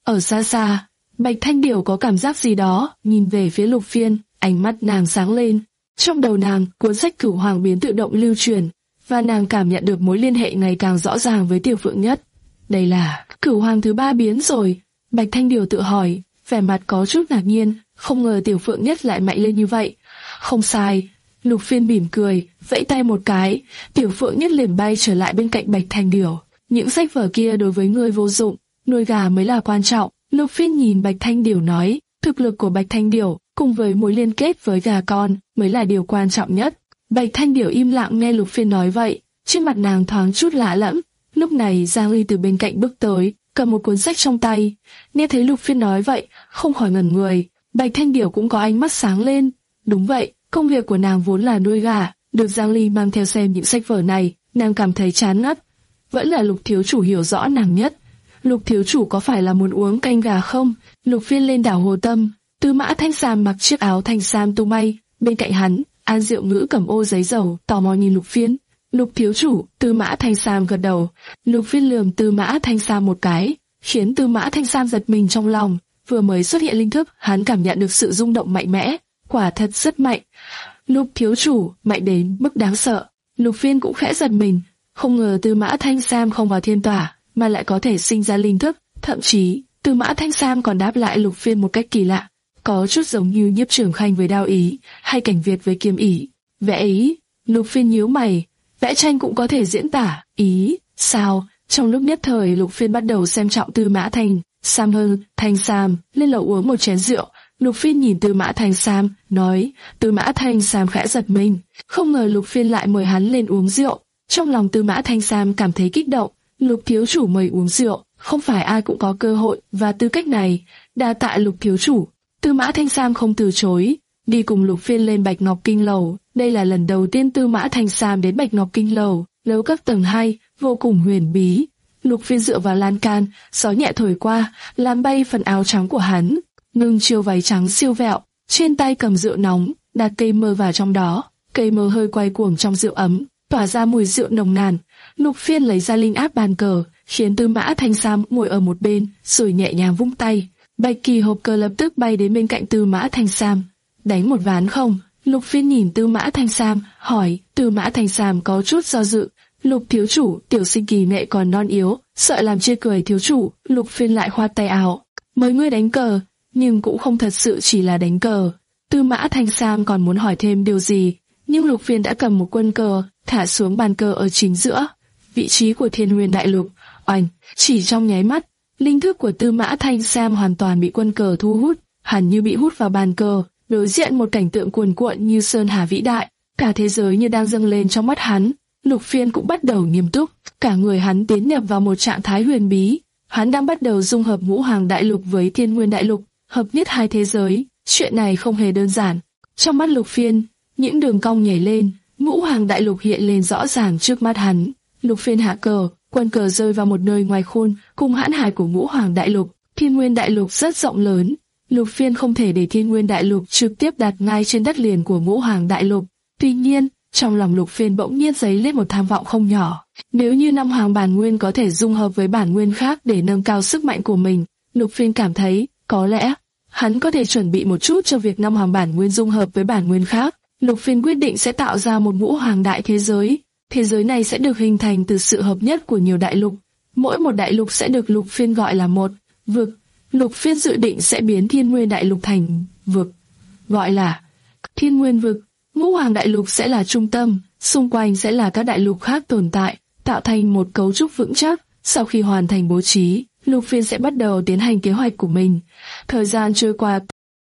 Ở xa xa, Bạch Thanh Điểu có cảm giác gì đó, nhìn về phía Lục Phiên, ánh mắt nàng sáng lên. Trong đầu nàng, cuốn sách Cửu Hoàng Biến tự động lưu truyền, và nàng cảm nhận được mối liên hệ ngày càng rõ ràng với Tiểu Phượng Nhất. Đây là Cửu Hoàng thứ ba biến rồi. Bạch Thanh Điểu tự hỏi, vẻ mặt có chút ngạc nhiên, không ngờ Tiểu Phượng Nhất lại mạnh lên như vậy. Không sai. Lục Phiên mỉm cười, vẫy tay một cái, Tiểu Phượng Nhất liền bay trở lại bên cạnh Bạch Thanh Điểu. Những sách vở kia đối với ngươi vô dụng, nuôi gà mới là quan trọng. Lục Phiên nhìn Bạch Thanh Điểu nói, thực lực của Bạch Thanh Điểu cùng với mối liên kết với gà con mới là điều quan trọng nhất. Bạch Thanh Điểu im lặng nghe Lục Phiên nói vậy, trên mặt nàng thoáng chút lạ lẫm. Lúc này Giang Ly từ bên cạnh bước tới, cầm một cuốn sách trong tay. Nghe thấy Lục Phiên nói vậy, không khỏi ngẩn người. Bạch Thanh Điểu cũng có ánh mắt sáng lên. Đúng vậy, công việc của nàng vốn là nuôi gà, được Giang Ly mang theo xem những sách vở này, nàng cảm thấy chán ngắt. Vẫn là Lục thiếu chủ hiểu rõ nàng nhất. Lục thiếu chủ có phải là muốn uống canh gà không? Lục Phiên lên đảo Hồ Tâm. Tư Mã Thanh Sam mặc chiếc áo thanh sam tung bay, bên cạnh hắn, An Diệu Ngữ cầm ô giấy dầu, tò mò nhìn Lục Phiên. Lục thiếu chủ, Tư Mã Thanh Sam gật đầu. Lục Phiên lườm Tư Mã Thanh Sam một cái, khiến Tư Mã Thanh Sam giật mình trong lòng. Vừa mới xuất hiện linh thức, hắn cảm nhận được sự rung động mạnh mẽ, quả thật rất mạnh. Lục thiếu chủ, mạnh đến mức đáng sợ. Lục Phiên cũng khẽ giật mình, không ngờ Tư Mã Thanh Sam không vào thiên tỏa, mà lại có thể sinh ra linh thức. Thậm chí, Tư Mã Thanh Sam còn đáp lại Lục Phiên một cách kỳ lạ, có chút giống như Nhiếp Trường Khanh với đao ý, hay Cảnh Việt với kiếm ý. Vẽ ý? Lục Phiên nhíu mày. Vẽ tranh cũng có thể diễn tả ý? Sao? Trong lúc nhất thời, Lục Phiên bắt đầu xem trọng Tư Mã Thanh Sam hơn. Thanh Sam lên lầu uống một chén rượu. Lục Phiên nhìn Tư Mã Thanh Sam, nói. Tư Mã Thanh Sam khẽ giật mình, không ngờ Lục Phiên lại mời hắn lên uống rượu. Trong lòng Tư Mã Thanh Sam cảm thấy kích động. Lục thiếu chủ mời uống rượu, không phải ai cũng có cơ hội và tư cách này. Đa tạ Lục thiếu chủ. Tư Mã Thanh Sam không từ chối, đi cùng Lục Phiên lên Bạch Ngọc Kinh lầu. Đây là lần đầu tiên Tư Mã Thanh Sam đến Bạch Ngọc Kinh lầu, lầu các tầng hai, vô cùng huyền bí. Lục Phiên dựa vào lan can, gió nhẹ thổi qua, làm bay phần áo trắng của hắn, ngưng chiều váy trắng siêu vẹo, trên tay cầm rượu nóng, đặt cây mơ vào trong đó. Cây mơ hơi quay cuồng trong rượu ấm, tỏa ra mùi rượu nồng nàn. Lục Phiên lấy ra linh áp bàn cờ, khiến Tư Mã Thanh Sam ngồi ở một bên, rồi nhẹ nhàng vung tay. Bạch kỳ hộp cờ lập tức bay đến bên cạnh Tư Mã Thanh Sam. Đánh một ván không? Lục Phiên nhìn Tư Mã Thanh Sam, hỏi. Tư Mã Thanh Sam có chút do dự. Lục thiếu chủ, tiểu sinh kỳ nghệ còn non yếu, sợ làm chê cười thiếu chủ. Lục Phiên lại khoát tay áo. Mời ngươi đánh cờ, nhưng cũng không thật sự chỉ là đánh cờ. Tư Mã Thanh Sam còn muốn hỏi thêm điều gì, nhưng Lục Phiên đã cầm một quân cờ, thả xuống bàn cờ ở chính giữa, vị trí của Thiên Nguyên Đại Lục. Oanh, chỉ trong nháy mắt, linh thức của Tư Mã Thanh Sam hoàn toàn bị quân cờ thu hút, hẳn như bị hút vào bàn cờ, đối diện một cảnh tượng cuồn cuộn như sơn hà vĩ đại, cả thế giới như đang dâng lên trong mắt hắn. Lục Phiên cũng bắt đầu nghiêm túc, cả người hắn tiến nhập vào một trạng thái huyền bí. Hắn đang bắt đầu dung hợp Ngũ Hoàng Đại Lục với Thiên Nguyên Đại Lục, hợp nhất hai thế giới. Chuyện này không hề đơn giản. Trong mắt Lục Phiên, những đường cong nhảy lên, Ngũ Hoàng Đại Lục hiện lên rõ ràng trước mắt hắn. Lục Phiên hạ cờ, quân cờ rơi vào một nơi ngoài khuôn, cùng hãn hải của Ngũ Hoàng Đại Lục. Thiên Nguyên Đại Lục rất rộng lớn, Lục Phiên không thể để Thiên Nguyên Đại Lục trực tiếp đặt ngay trên đất liền của Ngũ Hoàng Đại Lục. Tuy nhiên, trong lòng Lục Phiên bỗng nhiên dấy lên một tham vọng không nhỏ. Nếu như năm Hoàng bản nguyên có thể dung hợp với bản nguyên khác để nâng cao sức mạnh của mình, Lục Phiên cảm thấy, có lẽ, hắn có thể chuẩn bị một chút cho việc năm Hoàng bản nguyên dung hợp với bản nguyên khác. Lục Phiên quyết định sẽ tạo ra một Ngũ Hoàng đại thế giới. Thế giới này sẽ được hình thành từ sự hợp nhất của nhiều đại lục. Mỗi một đại lục sẽ được Lục Phiên gọi là một vực. Lục Phiên dự định sẽ biến Thiên Nguyên Đại Lục thành vực, gọi là Thiên Nguyên vực. Ngũ Hoàng Đại Lục sẽ là trung tâm, xung quanh sẽ là các đại lục khác tồn tại, tạo thành một cấu trúc vững chắc. Sau khi hoàn thành bố trí, Lục Phiên sẽ bắt đầu tiến hành kế hoạch của mình. Thời gian trôi qua.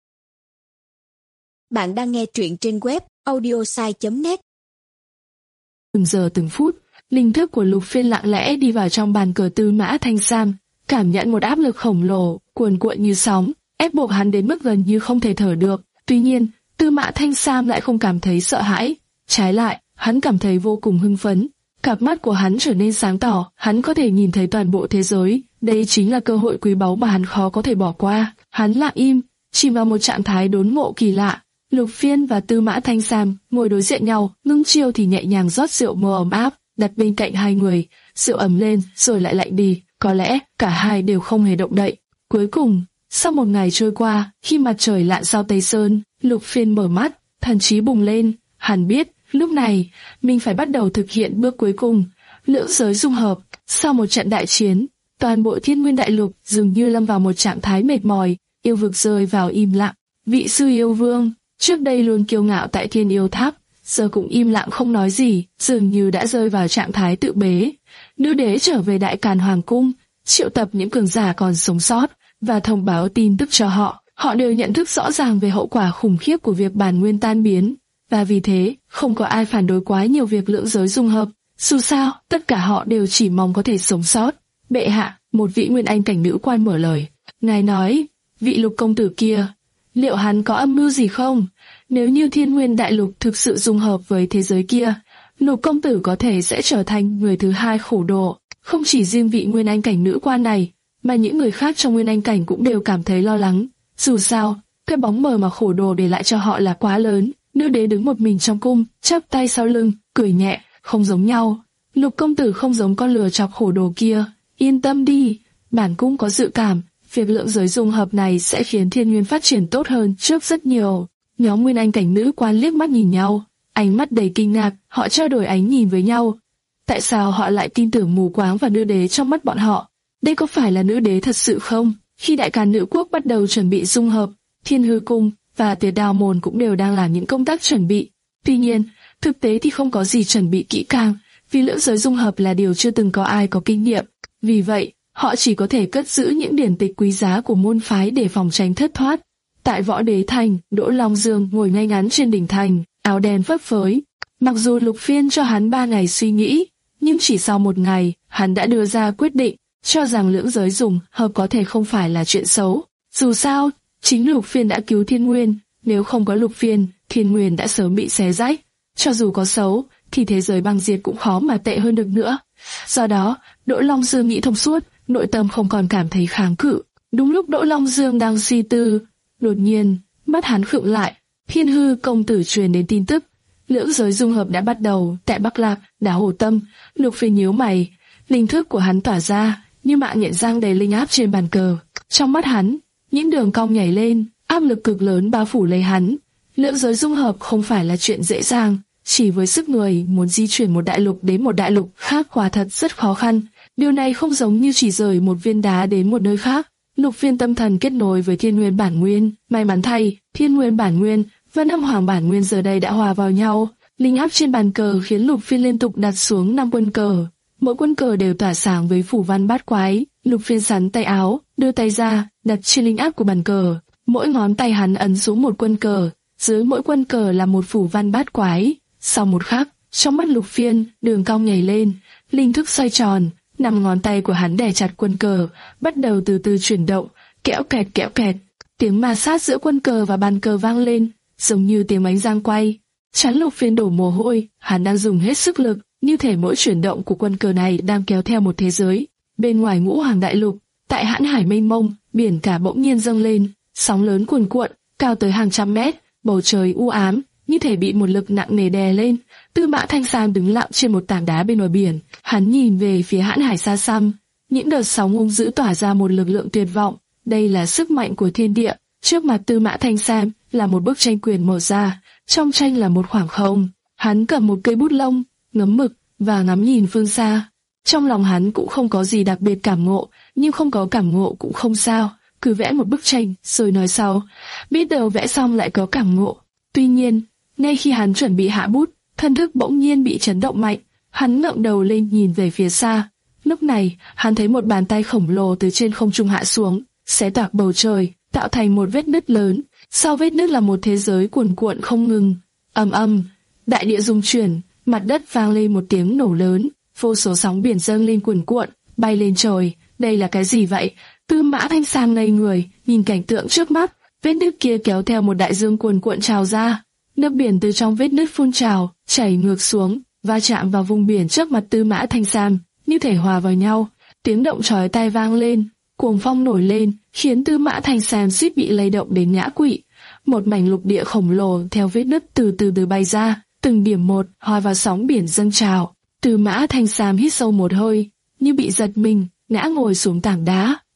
Bạn đang nghe truyện trên web audiosai chấm net. Từng giờ từng phút, linh thức của Lục Phiên lặng lẽ đi vào trong bàn cờ Tư Mã Thanh Sam, cảm nhận một áp lực khổng lồ, cuồn cuộn như sóng, ép buộc hắn đến mức gần như không thể thở được. Tuy nhiên, Tư Mã Thanh Sam lại không cảm thấy sợ hãi, trái lại, hắn cảm thấy vô cùng hưng phấn. Cặp mắt của hắn trở nên sáng tỏ, hắn có thể nhìn thấy toàn bộ thế giới, đây chính là cơ hội quý báu mà hắn khó có thể bỏ qua. Hắn lặng im, chìm vào một trạng thái đốn ngộ kỳ lạ. Lục Phiên và Tư Mã Thanh Sam ngồi đối diện nhau, ngưng chiêu thì nhẹ nhàng rót rượu mơ ấm áp, đặt bên cạnh hai người, rượu ấm lên rồi lại lạnh đi. Có lẽ cả hai đều không hề động đậy. Cuối cùng, sau một ngày trôi qua, khi mặt trời lặn sau Tây Sơn, Lục Phiên mở mắt, thần trí bùng lên. Hắn biết, lúc này, mình phải bắt đầu thực hiện bước cuối cùng, lưỡng giới dung hợp. Sau một trận đại chiến, toàn bộ Thiên Nguyên Đại Lục dường như lâm vào một trạng thái mệt mỏi, yêu vực rơi vào im lặng. Vị sư yêu vương, trước đây luôn kiêu ngạo tại Thiên Yêu Tháp, giờ cũng im lặng không nói gì, dường như đã rơi vào trạng thái tự bế. Nữ đế trở về Đại Càn Hoàng cung, triệu tập những cường giả còn sống sót và thông báo tin tức cho họ. Họ đều nhận thức rõ ràng về hậu quả khủng khiếp của việc bản nguyên tan biến, và vì thế không có ai phản đối quá nhiều việc lưỡng giới dung hợp. Dù sao, tất cả họ đều chỉ mong có thể sống sót. Bệ hạ, một vị nguyên anh cảnh nữ quan mở lời. Ngài nói, vị Lục công tử kia, liệu hắn có âm mưu gì không? Nếu như Thiên Nguyên Đại Lục thực sự dung hợp với thế giới kia, Lục công tử có thể sẽ trở thành người thứ hai khổ độ. Không chỉ riêng vị nguyên anh cảnh nữ quan này, mà những người khác trong nguyên anh cảnh cũng đều cảm thấy lo lắng. Dù sao, cái bóng mờ mà khổ đồ để lại cho họ là quá lớn. Nữ đế đứng một mình trong cung, chắp tay sau lưng, cười nhẹ, không giống nhau. Lục công tử không giống con lừa chọc khổ đồ kia. Yên tâm đi, bản cung có dự cảm, việc lượng giới dung hợp này sẽ khiến Thiên Nguyên phát triển tốt hơn trước rất nhiều. Nhóm nguyên anh cảnh nữ quan liếc mắt nhìn nhau, ánh mắt đầy kinh ngạc, họ trao đổi ánh nhìn với nhau. Tại sao họ lại tin tưởng mù quáng vào nữ đế trong mắt bọn họ? Đây có phải là nữ đế thật sự không? Khi Đại Càn Nữ Quốc bắt đầu chuẩn bị dung hợp, Thiên Hư Cung và Tuyệt Đao Môn cũng đều đang làm những công tác chuẩn bị. Tuy nhiên, thực tế thì không có gì chuẩn bị kỹ càng, vì lưỡng giới dung hợp là điều chưa từng có ai có kinh nghiệm. Vì vậy, họ chỉ có thể cất giữ những điển tịch quý giá của môn phái để phòng tránh thất thoát. Tại Võ Đế Thành, Đỗ Long Dương ngồi ngay ngắn trên đỉnh thành, áo đen phấp phới. Mặc dù Lục Phiên cho hắn ba ngày suy nghĩ, nhưng chỉ sau một ngày, hắn đã đưa ra quyết định, cho rằng lưỡng giới dùng hợp có thể không phải là chuyện xấu. Dù sao, chính Lục Phiên đã cứu Thiên Nguyên, nếu không có Lục Phiên, Thiên Nguyên đã sớm bị xé rách. Cho dù có xấu, thì thế giới băng diệt cũng khó mà tệ hơn được nữa. Do đó, Đỗ Long Dương nghĩ thông suốt, nội tâm không còn cảm thấy kháng cự. Đúng lúc Đỗ Long Dương đang suy tư, đột nhiên, mắt hắn khựng lại, Thiên Hư công tử truyền đến tin tức. Lưỡng giới dung hợp đã bắt đầu tại Bắc Lạc, đảo Hồ Tâm. Lục Phiên nhíu mày, linh thức của hắn tỏa ra, như mạng nhện giăng đầy linh áp trên bàn cờ. Trong mắt hắn, những đường cong nhảy lên, áp lực cực lớn bao phủ lấy hắn. Lưỡng giới dung hợp không phải là chuyện dễ dàng, chỉ với sức người muốn di chuyển một đại lục đến một đại lục khác quả thật rất khó khăn. Điều này không giống như chỉ rời một viên đá đến một nơi khác. Lục Phiên tâm thần kết nối với Thiên Nguyên bản nguyên, may mắn thay, Thiên Nguyên bản nguyên và Năm Hoàng bản nguyên giờ đây đã hòa vào nhau. Linh áp trên bàn cờ khiến Lục Phiên liên tục đặt xuống năm quân cờ, mỗi quân cờ đều tỏa sáng với phủ văn bát quái. Lục Phiên sắn tay áo, đưa tay ra, đặt trên linh áp của bàn cờ. Mỗi ngón tay hắn ấn xuống một quân cờ, dưới mỗi quân cờ là một phủ văn bát quái. Sau một khắc, trong mắt Lục Phiên, đường cong nhảy lên, linh thức xoay tròn, năm ngón tay của hắn đè chặt quân cờ, bắt đầu từ từ chuyển động, kẽo kẹt kẽo kẹt. Tiếng ma sát giữa quân cờ và bàn cờ vang lên, giống như tiếng bánh răng quay. Trán Lục Phiên đổ mồ hôi, hắn đang dùng hết sức lực, như thể mỗi chuyển động của quân cờ này đang kéo theo một thế giới. Bên ngoài Ngũ Hoàng đại lục, tại Hãn Hải mênh mông, biển cả bỗng nhiên dâng lên, sóng lớn cuồn cuộn, cao tới hàng trăm mét, bầu trời u ám, như thể bị một lực nặng nề đè lên. Tư Mã Thanh Sam đứng lặng trên một tảng đá bên bờ biển, hắn nhìn về phía Hãn Hải xa xăm, những đợt sóng hung dữ tỏa ra một lực lượng tuyệt vọng. Đây là sức mạnh của thiên địa. Trước mặt Tư Mã Thanh Sam là một bức tranh quyền mở ra, trong tranh là một khoảng không. Hắn cầm một cây bút lông, ngấm mực và ngắm nhìn phương xa. Trong lòng hắn cũng không có gì đặc biệt cảm ngộ, nhưng không có cảm ngộ cũng không sao, cứ vẽ một bức tranh rồi nói sau, biết đâu vẽ xong lại có cảm ngộ. Tuy nhiên, ngay khi hắn chuẩn bị hạ bút, thân thức bỗng nhiên bị chấn động mạnh, hắn ngẩng đầu lên nhìn về phía xa. Lúc này, hắn thấy một bàn tay khổng lồ từ trên không trung hạ xuống, xé toạc bầu trời, tạo thành một vết nứt lớn. Sau vết nứt là một thế giới cuồn cuộn không ngừng. Ầm ầm, đại địa rung chuyển, mặt đất vang lên một tiếng nổ lớn, vô số sóng biển dâng lên cuồn cuộn, bay lên trời. Đây là cái gì vậy? Tư Mã Thanh Sam ngây người, nhìn cảnh tượng trước mắt. Vết nứt kia kéo theo một đại dương cuồn cuộn trào ra, nước biển từ trong vết nứt phun trào, chảy ngược xuống, va chạm vào vùng biển trước mặt Tư Mã Thanh Sam, như thể hòa vào nhau. Tiếng động chói tai vang lên, cuồng phong nổi lên, khiến Tư Mã Thanh Sam suýt bị lay động đến ngã quỵ. Một mảnh lục địa khổng lồ theo vết nứt từ từ từ bay ra, từng điểm một hòa vào sóng biển dâng trào. Tư Mã Thanh Sam hít sâu một hơi, như bị giật mình, ngã ngồi xuống tảng đá.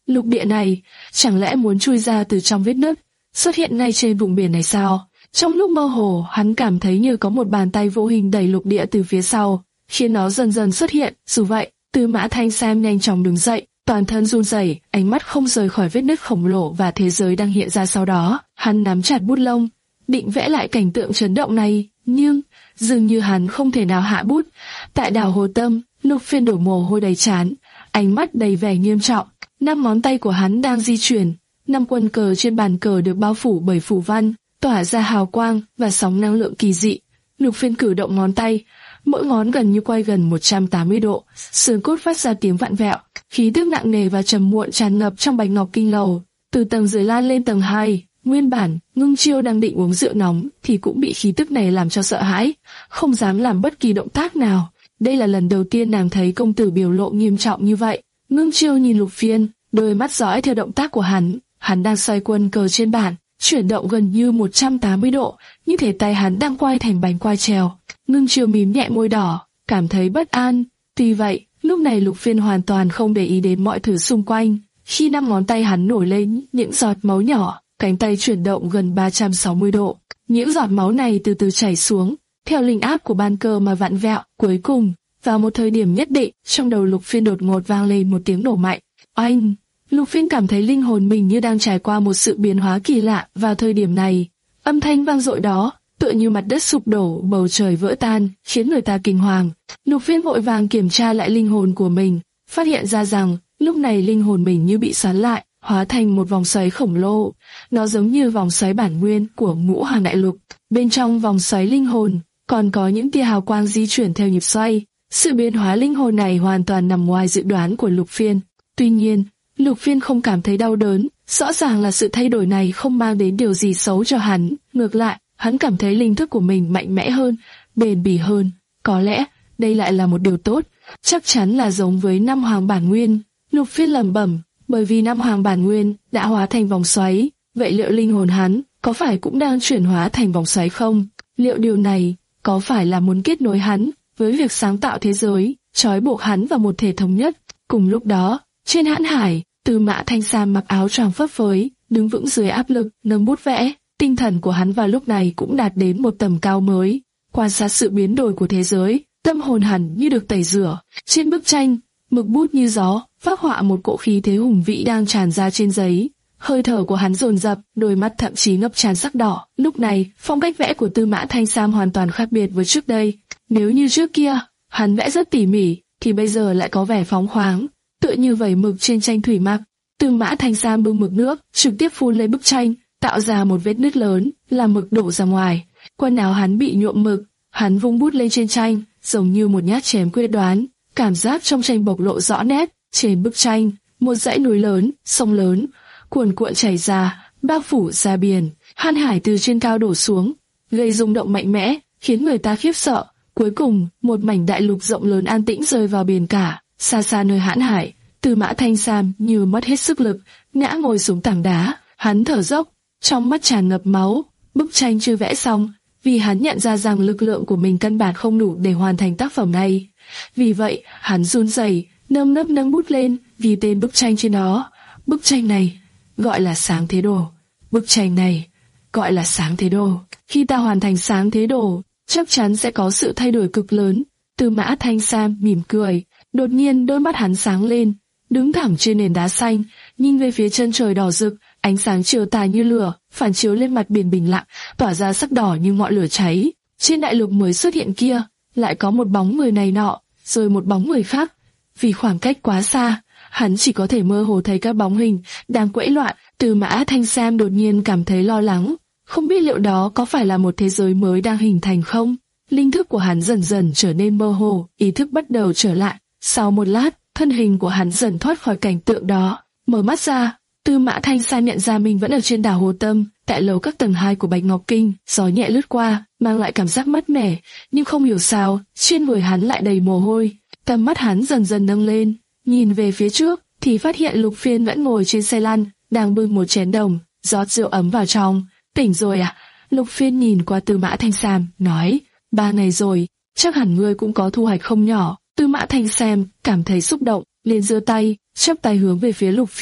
Lục địa này, chẳng lẽ muốn chui ra từ trong vết nứt, xuất hiện ngay trên vùng biển này sao? Trong lúc mơ hồ, hắn cảm thấy như có một bàn tay vô hình đẩy lục địa từ phía sau, khiến nó dần dần xuất hiện. Dù vậy, Tư Mã Thanh Sam nhanh chóng đứng dậy, toàn thân run rẩy, ánh mắt không rời khỏi vết nứt khổng lồ và thế giới đang hiện ra sau đó. Hắn nắm chặt bút lông, định vẽ lại cảnh tượng chấn động này, nhưng dường như hắn không thể nào hạ bút. Tại đảo Hồ Tâm, Lục Phiên đổ mồ hôi đầy trán, ánh mắt đầy vẻ nghiêm trọng. Năm ngón tay của hắn đang di chuyển, năm quân cờ trên bàn cờ được bao phủ bởi phù văn, tỏa ra hào quang và sóng năng lượng kỳ dị. Lục Phiên cử động ngón tay, mỗi ngón gần như quay gần một trăm tám mươi độ, xương cốt phát ra tiếng vặn vẹo, khí tức nặng nề và trầm muộn tràn ngập trong Bạch Ngọc Kinh lầu. Từ tầng dưới lan lên tầng hai, nguyên bản Ngưng Chiêu đang định uống rượu nóng thì cũng bị khí tức này làm cho sợ hãi, không dám làm bất kỳ động tác nào. Đây là lần đầu tiên nàng thấy công tử biểu lộ nghiêm trọng như vậy. Ngưng Chiêu nhìn Lục Phiên, đôi mắt dõi theo động tác của hắn. Hắn đang xoay quân cờ trên bàn, chuyển động gần như một trăm tám mươi độ, như thể tay hắn đang quay thành bánh quai trèo. Ngưng Chiêu mím nhẹ môi đỏ, cảm thấy bất an. Tuy vậy, lúc này Lục Phiên hoàn toàn không để ý đến mọi thứ xung quanh. Khi năm ngón tay hắn nổi lên những giọt máu nhỏ, cánh tay chuyển động gần ba trăm sáu mươi độ. Những giọt máu này từ từ chảy xuống, theo linh áp của bàn cờ mà vặn vẹo. Cuối cùng, vào một thời điểm nhất định, trong đầu Lục Phiên đột ngột vang lên một tiếng nổ mạnh. Oanh! Lục Phiên cảm thấy linh hồn mình như đang trải qua một sự biến hóa kỳ lạ. Vào thời điểm này, âm thanh vang dội đó, tựa như mặt đất sụp đổ, bầu trời vỡ tan, khiến người ta kinh hoàng. Lục Phiên vội vàng kiểm tra lại linh hồn của mình, phát hiện ra rằng lúc này linh hồn mình như bị xoắn lại, hóa thành một vòng xoáy khổng lồ. Nó giống như vòng xoáy bản nguyên của Ngũ Hoàng Đại Lục. Bên trong vòng xoáy linh hồn còn có những tia hào quang di chuyển theo nhịp xoay. Sự biến hóa linh hồn này hoàn toàn nằm ngoài dự đoán của Lục Phiên. Tuy nhiên, Lục Phiên không cảm thấy đau đớn. Rõ ràng là sự thay đổi này không mang đến điều gì xấu cho hắn. Ngược lại, hắn cảm thấy linh thức của mình mạnh mẽ hơn, bền bỉ hơn. Có lẽ đây lại là một điều tốt. Chắc chắn là giống với năm hoàng bản nguyên. Lục Phiên lẩm bẩm, bởi vì năm hoàng bản nguyên đã hóa thành vòng xoáy. Vậy liệu linh hồn hắn có phải cũng đang chuyển hóa thành vòng xoáy không? Liệu điều này có phải là muốn kết nối hắn với việc sáng tạo thế giới, trói buộc hắn vào một thể thống nhất? Cùng lúc đó, trên hãn hải, Tư Mã Thanh Sam mặc áo choàng phấp phới, đứng vững dưới áp lực, nâng bút vẽ. Tinh thần của hắn vào lúc này cũng đạt đến một tầm cao mới. Quan sát sự biến đổi của thế giới, tâm hồn hẳn như được tẩy rửa. Trên bức tranh, mực bút như gió, phác họa một cỗ khí thế hùng vĩ đang tràn ra trên giấy. Hơi thở của hắn dồn dập, đôi mắt thậm chí ngập tràn sắc đỏ. Lúc này, phong cách vẽ của Tư Mã Thanh Sam hoàn toàn khác biệt với trước đây. Nếu như trước kia, hắn vẽ rất tỉ mỉ, thì bây giờ lại có vẻ phóng khoáng, tựa như vẩy mực trên tranh thủy mặc. Tư Mã Thanh Sam bưng mực nước, trực tiếp phun lên bức tranh, tạo ra một vết nứt lớn, làm mực đổ ra ngoài. Quần áo hắn bị nhuộm mực, hắn vung bút lên trên tranh, giống như một nhát chém quyết đoán. Cảm giác trong tranh bộc lộ rõ nét. Trên bức tranh, một dãy núi lớn, sông lớn, cuồn cuộn chảy ra, bao phủ ra biển. Hãn hải từ trên cao đổ xuống, gây rung động mạnh mẽ, khiến người ta khiếp sợ. Cuối cùng, một mảnh đại lục rộng lớn an tĩnh rơi vào biển cả. Xa xa nơi hãn hải, Tư Mã Thanh Sam như mất hết sức lực, ngã ngồi xuống tảng đá. Hắn thở dốc, trong mắt tràn ngập máu. Bức tranh chưa vẽ xong, vì hắn nhận ra rằng lực lượng của mình căn bản không đủ để hoàn thành tác phẩm này. Vì vậy, hắn run rẩy, nơm nớp nâng bút lên, vì tên bức tranh trên đó. Bức tranh này gọi là Sáng Thế Đồ. Bức tranh này gọi là Sáng Thế Đồ. Khi ta hoàn thành Sáng Thế Đồ, chắc chắn sẽ có sự thay đổi cực lớn. Tư Mã Thanh Sam mỉm cười, đột nhiên đôi mắt hắn sáng lên, đứng thẳng trên nền đá xanh, nhìn về phía chân trời đỏ rực, ánh sáng chiều tà như lửa, phản chiếu lên mặt biển bình lặng, tỏa ra sắc đỏ như ngọn lửa cháy. Trên đại lục mới xuất hiện kia, lại có một bóng người này nọ, rồi một bóng người khác. Vì khoảng cách quá xa, hắn chỉ có thể mơ hồ thấy các bóng hình đang quẫy loạn. Tư Mã Thanh Sam đột nhiên cảm thấy lo lắng, không biết liệu đó có phải là một thế giới mới đang hình thành không. Linh thức của hắn dần dần trở nên mơ hồ, ý thức bắt đầu trở lại. Sau một lát, thân hình của hắn dần thoát khỏi cảnh tượng đó. Mở mắt ra, Tư Mã Thanh Sam nhận ra mình vẫn ở trên đảo Hồ Tâm, tại lầu các tầng hai của Bạch Ngọc Kinh. Gió nhẹ lướt qua, mang lại cảm giác mát mẻ, nhưng không hiểu sao, trên người hắn lại đầy mồ hôi. Tầm mắt hắn dần dần nâng lên, nhìn về phía trước, thì phát hiện Lục Phiên vẫn ngồi trên xe lăn, đang bưng một chén đồng, rót rượu ấm vào trong. Tỉnh rồi à? Lục Phiên nhìn qua Tư Mã Thanh Sam, nói, ba ngày rồi, chắc hẳn ngươi cũng có thu hoạch không nhỏ. Tư Mã Thanh Sam cảm thấy xúc động, liền giơ tay, chắp tay hướng về phía Lục Phiên.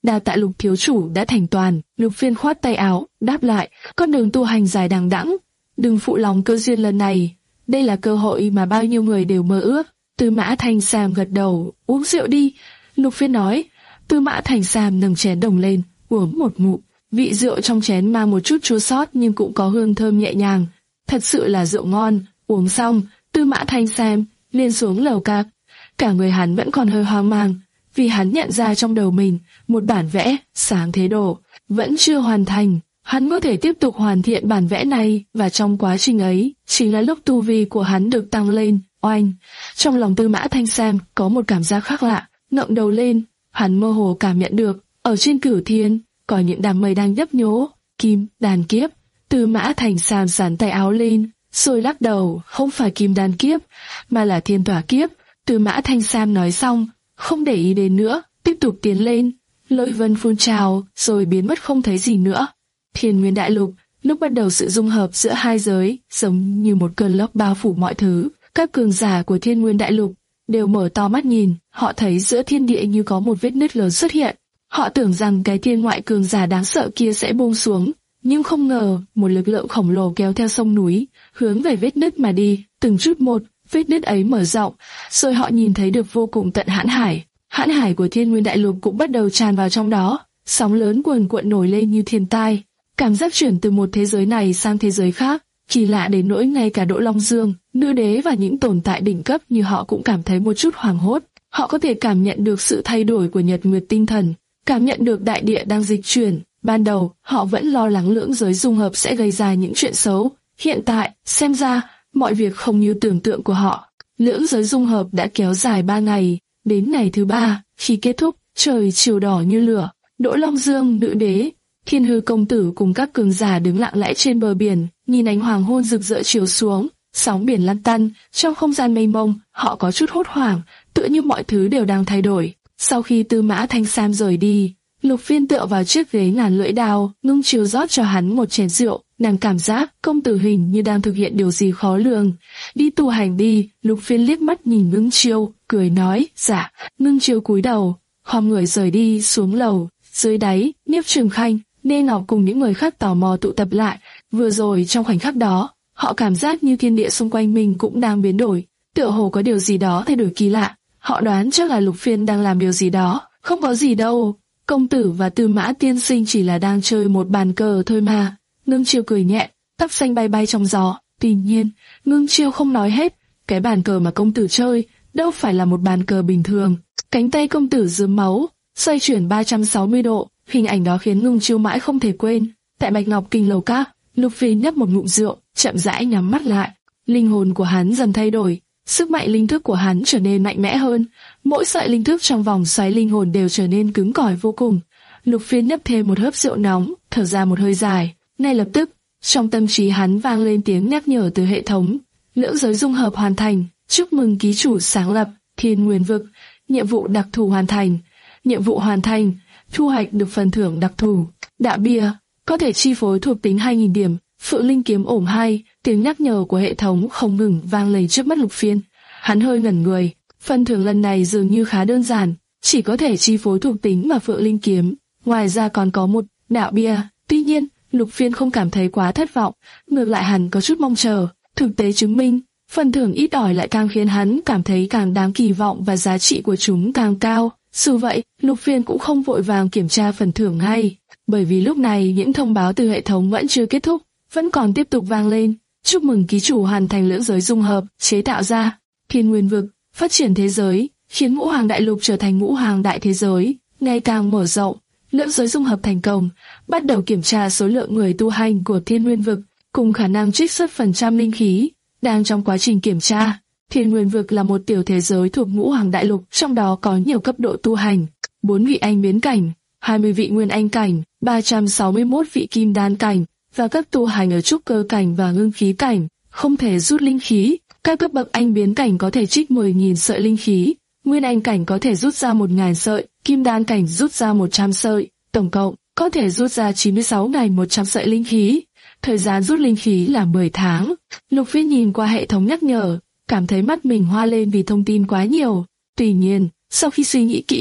Đa tạ Lục thiếu chủ đã thành toàn. Lục Phiên khoát tay áo, đáp lại, con đường tu hành dài đằng đẵng, đừng phụ lòng cơ duyên lần này. Đây là cơ hội mà bao nhiêu người đều mơ ước. Tư Mã Thanh Sam gật đầu, uống rượu đi. Lục Phiên nói. Tư Mã Thanh Sam nâng chén đồng lên, uống một ngụm. Vị rượu trong chén mang một chút chua xót nhưng cũng có hương thơm nhẹ nhàng. Thật sự là rượu ngon. Uống xong, Tư Mã Thanh Sam liền xuống lầu các. Cả người hắn vẫn còn hơi hoang mang, vì hắn nhận ra trong đầu mình một bản vẽ sáng thế đồ vẫn chưa hoàn thành. Hắn có thể tiếp tục hoàn thiện bản vẽ này, và trong quá trình ấy chính là lúc tu vi của hắn được tăng lên. Oanh! Trong lòng Tư Mã Thanh Sam có một cảm giác khác lạ. Ngẩng đầu lên, hắn mơ hồ cảm nhận được ở trên cửu thiên có những đám mây đang nhấp nhố. Kim đan kiếp. Tư Mã Thanh Sam sắn tay áo lên, rồi lắc đầu. Không phải kim đan kiếp, mà là thiên tỏa kiếp. Tư Mã Thanh Sam nói xong, không để ý đến nữa, tiếp tục tiến lên. Lôi vân phun trào, rồi biến mất không thấy gì nữa. Thiên Nguyên Đại Lục lúc bắt đầu sự dung hợp giữa hai giới, giống như một cơn lốc bao phủ mọi thứ. Các cường giả của Thiên Nguyên Đại Lục đều mở to mắt nhìn, họ thấy giữa thiên địa như có một vết nứt lớn xuất hiện. Họ tưởng rằng cái thiên ngoại cường giả đáng sợ kia sẽ buông xuống, nhưng không ngờ một lực lượng khổng lồ kéo theo sông núi, hướng về vết nứt mà đi. Từng chút một, vết nứt ấy mở rộng, rồi họ nhìn thấy được vô cùng tận hãn hải. Hãn hải của Thiên Nguyên Đại Lục cũng bắt đầu tràn vào trong đó, sóng lớn cuồn cuộn nổi lên như thiên tai. Cảm giác chuyển từ một thế giới này sang thế giới khác, kỳ lạ đến nỗi ngay cả Đỗ Long Dương, nữ đế và những tồn tại đỉnh cấp như họ cũng cảm thấy một chút hoảng hốt. Họ có thể cảm nhận được sự thay đổi của nhật nguyệt tinh thần, cảm nhận được đại địa đang dịch chuyển. Ban đầu, họ vẫn lo lắng lưỡng giới dung hợp sẽ gây ra những chuyện xấu. Hiện tại, xem ra, mọi việc không như tưởng tượng của họ. Lưỡng giới dung hợp đã kéo dài ba ngày, đến ngày thứ ba, khi kết thúc, trời chiều đỏ như lửa. Đỗ Long Dương, nữ đế, Thiên Hư công tử cùng các cường giả đứng lặng lẽ trên bờ biển, nhìn ánh hoàng hôn rực rỡ chiếu xuống, sóng biển lăn tăn, trong không gian mênh mông, họ có chút hốt hoảng, tựa như mọi thứ đều đang thay đổi. Sau khi Tư Mã Thanh Sam rời đi, Lục Phiên tựa vào chiếc ghế ngàn lưỡi đao, ngưng chiều rót cho hắn một chén rượu. Nàng cảm giác công tử hình như đang thực hiện điều gì khó lường. Đi tu hành đi. Lục Phiên liếc mắt nhìn Ngưng Chiêu, cười nói, dạ. Ngưng Chiêu cúi đầu, khom người rời đi xuống lầu. Dưới đáy, Niếp Trường Khanh, Nê Ngọc cùng những người khác tò mò tụ tập lại. Vừa rồi trong khoảnh khắc đó, họ cảm giác như thiên địa xung quanh mình cũng đang biến đổi, tựa hồ có điều gì đó thay đổi kỳ lạ. Họ đoán chắc là Lục Phiên đang làm điều gì đó. Không có gì đâu, công tử và Tư Mã tiên sinh chỉ là đang chơi một bàn cờ thôi mà. Ngưng Chiêu cười nhẹ, tóc xanh bay bay trong gió. Tuy nhiên, Ngưng Chiêu không nói hết, cái bàn cờ mà công tử chơi đâu phải là một bàn cờ bình thường. Cánh tay công tử rướm máu, xoay chuyển ba trăm sáu mươi độ, hình ảnh đó khiến Ngưng Chiêu mãi không thể quên. Tại Bạch Ngọc Kinh lầu các, Lục Phiên nhấp một ngụm rượu, chậm rãi nhắm mắt lại. Linh hồn của hắn dần thay đổi, sức mạnh linh thức của hắn trở nên mạnh mẽ hơn. Mỗi sợi linh thức trong vòng xoáy linh hồn đều trở nên cứng cỏi vô cùng. Lục Phiên nhấp thêm một hớp rượu nóng, thở ra một hơi dài. Ngay lập tức, trong tâm trí hắn vang lên tiếng nhắc nhở từ hệ thống. Lưỡng giới dung hợp hoàn thành, chúc mừng ký chủ sáng lập Thiên Nguyên Vực. Nhiệm vụ đặc thù hoàn thành. Nhiệm vụ hoàn thành, thu hoạch được phần thưởng đặc thù. Đạo bia, có thể chi phối thuộc tính hai nghìn điểm. Phượng Linh kiếm ổm hai, tiếng nhắc nhở của hệ thống không ngừng vang lên trước mắt Lục Phiên. Hắn hơi ngẩn người, phần thưởng lần này dường như khá đơn giản, chỉ có thể chi phối thuộc tính mà Phượng Linh kiếm. Ngoài ra còn có một đạo bia. Tuy nhiên, Lục Phiên không cảm thấy quá thất vọng, ngược lại hắn có chút mong chờ. Thực tế chứng minh, phần thưởng ít ỏi lại càng khiến hắn cảm thấy càng đáng kỳ vọng và giá trị của chúng càng cao. Dù vậy, Lục Phiên cũng không vội vàng kiểm tra phần thưởng ngay, bởi vì lúc này những thông báo từ hệ thống vẫn chưa kết thúc, vẫn còn tiếp tục vang lên. Chúc mừng ký chủ hoàn thành lưỡng giới dung hợp, chế tạo ra Thiên Nguyên Vực, phát triển thế giới, khiến Ngũ Hoàng Đại Lục trở thành Ngũ Hoàng Đại Thế Giới, ngày càng mở rộng. Lưỡng giới dung hợp thành công, bắt đầu kiểm tra số lượng người tu hành của Thiên Nguyên Vực, cùng khả năng trích xuất phần trăm linh khí. Đang trong quá trình kiểm tra, Thiên Nguyên Vực là một tiểu thế giới thuộc Ngũ Hoàng Đại Lục, trong đó có nhiều cấp độ tu hành, bốn vị anh biến cảnh, hai mươi vị nguyên anh cảnh, ba trăm sáu mươi mốt vị kim đan cảnh, và các tu hành ở trúc cơ cảnh và ngưng khí cảnh, không thể rút linh khí. Các cấp bậc anh biến cảnh có thể trích mười nghìn sợi linh khí, nguyên anh cảnh có thể rút ra một nghìn sợi, kim đan cảnh rút ra một trăm sợi, tổng cộng có thể rút ra chín mươi sáu nghìn một trăm sợi linh khí. Thời gian rút linh khí là mười tháng. Lục Phiên nhìn qua hệ thống nhắc nhở, cảm thấy mắt mình hoa lên vì thông tin quá nhiều. Tuy nhiên, sau khi suy nghĩ kỹ,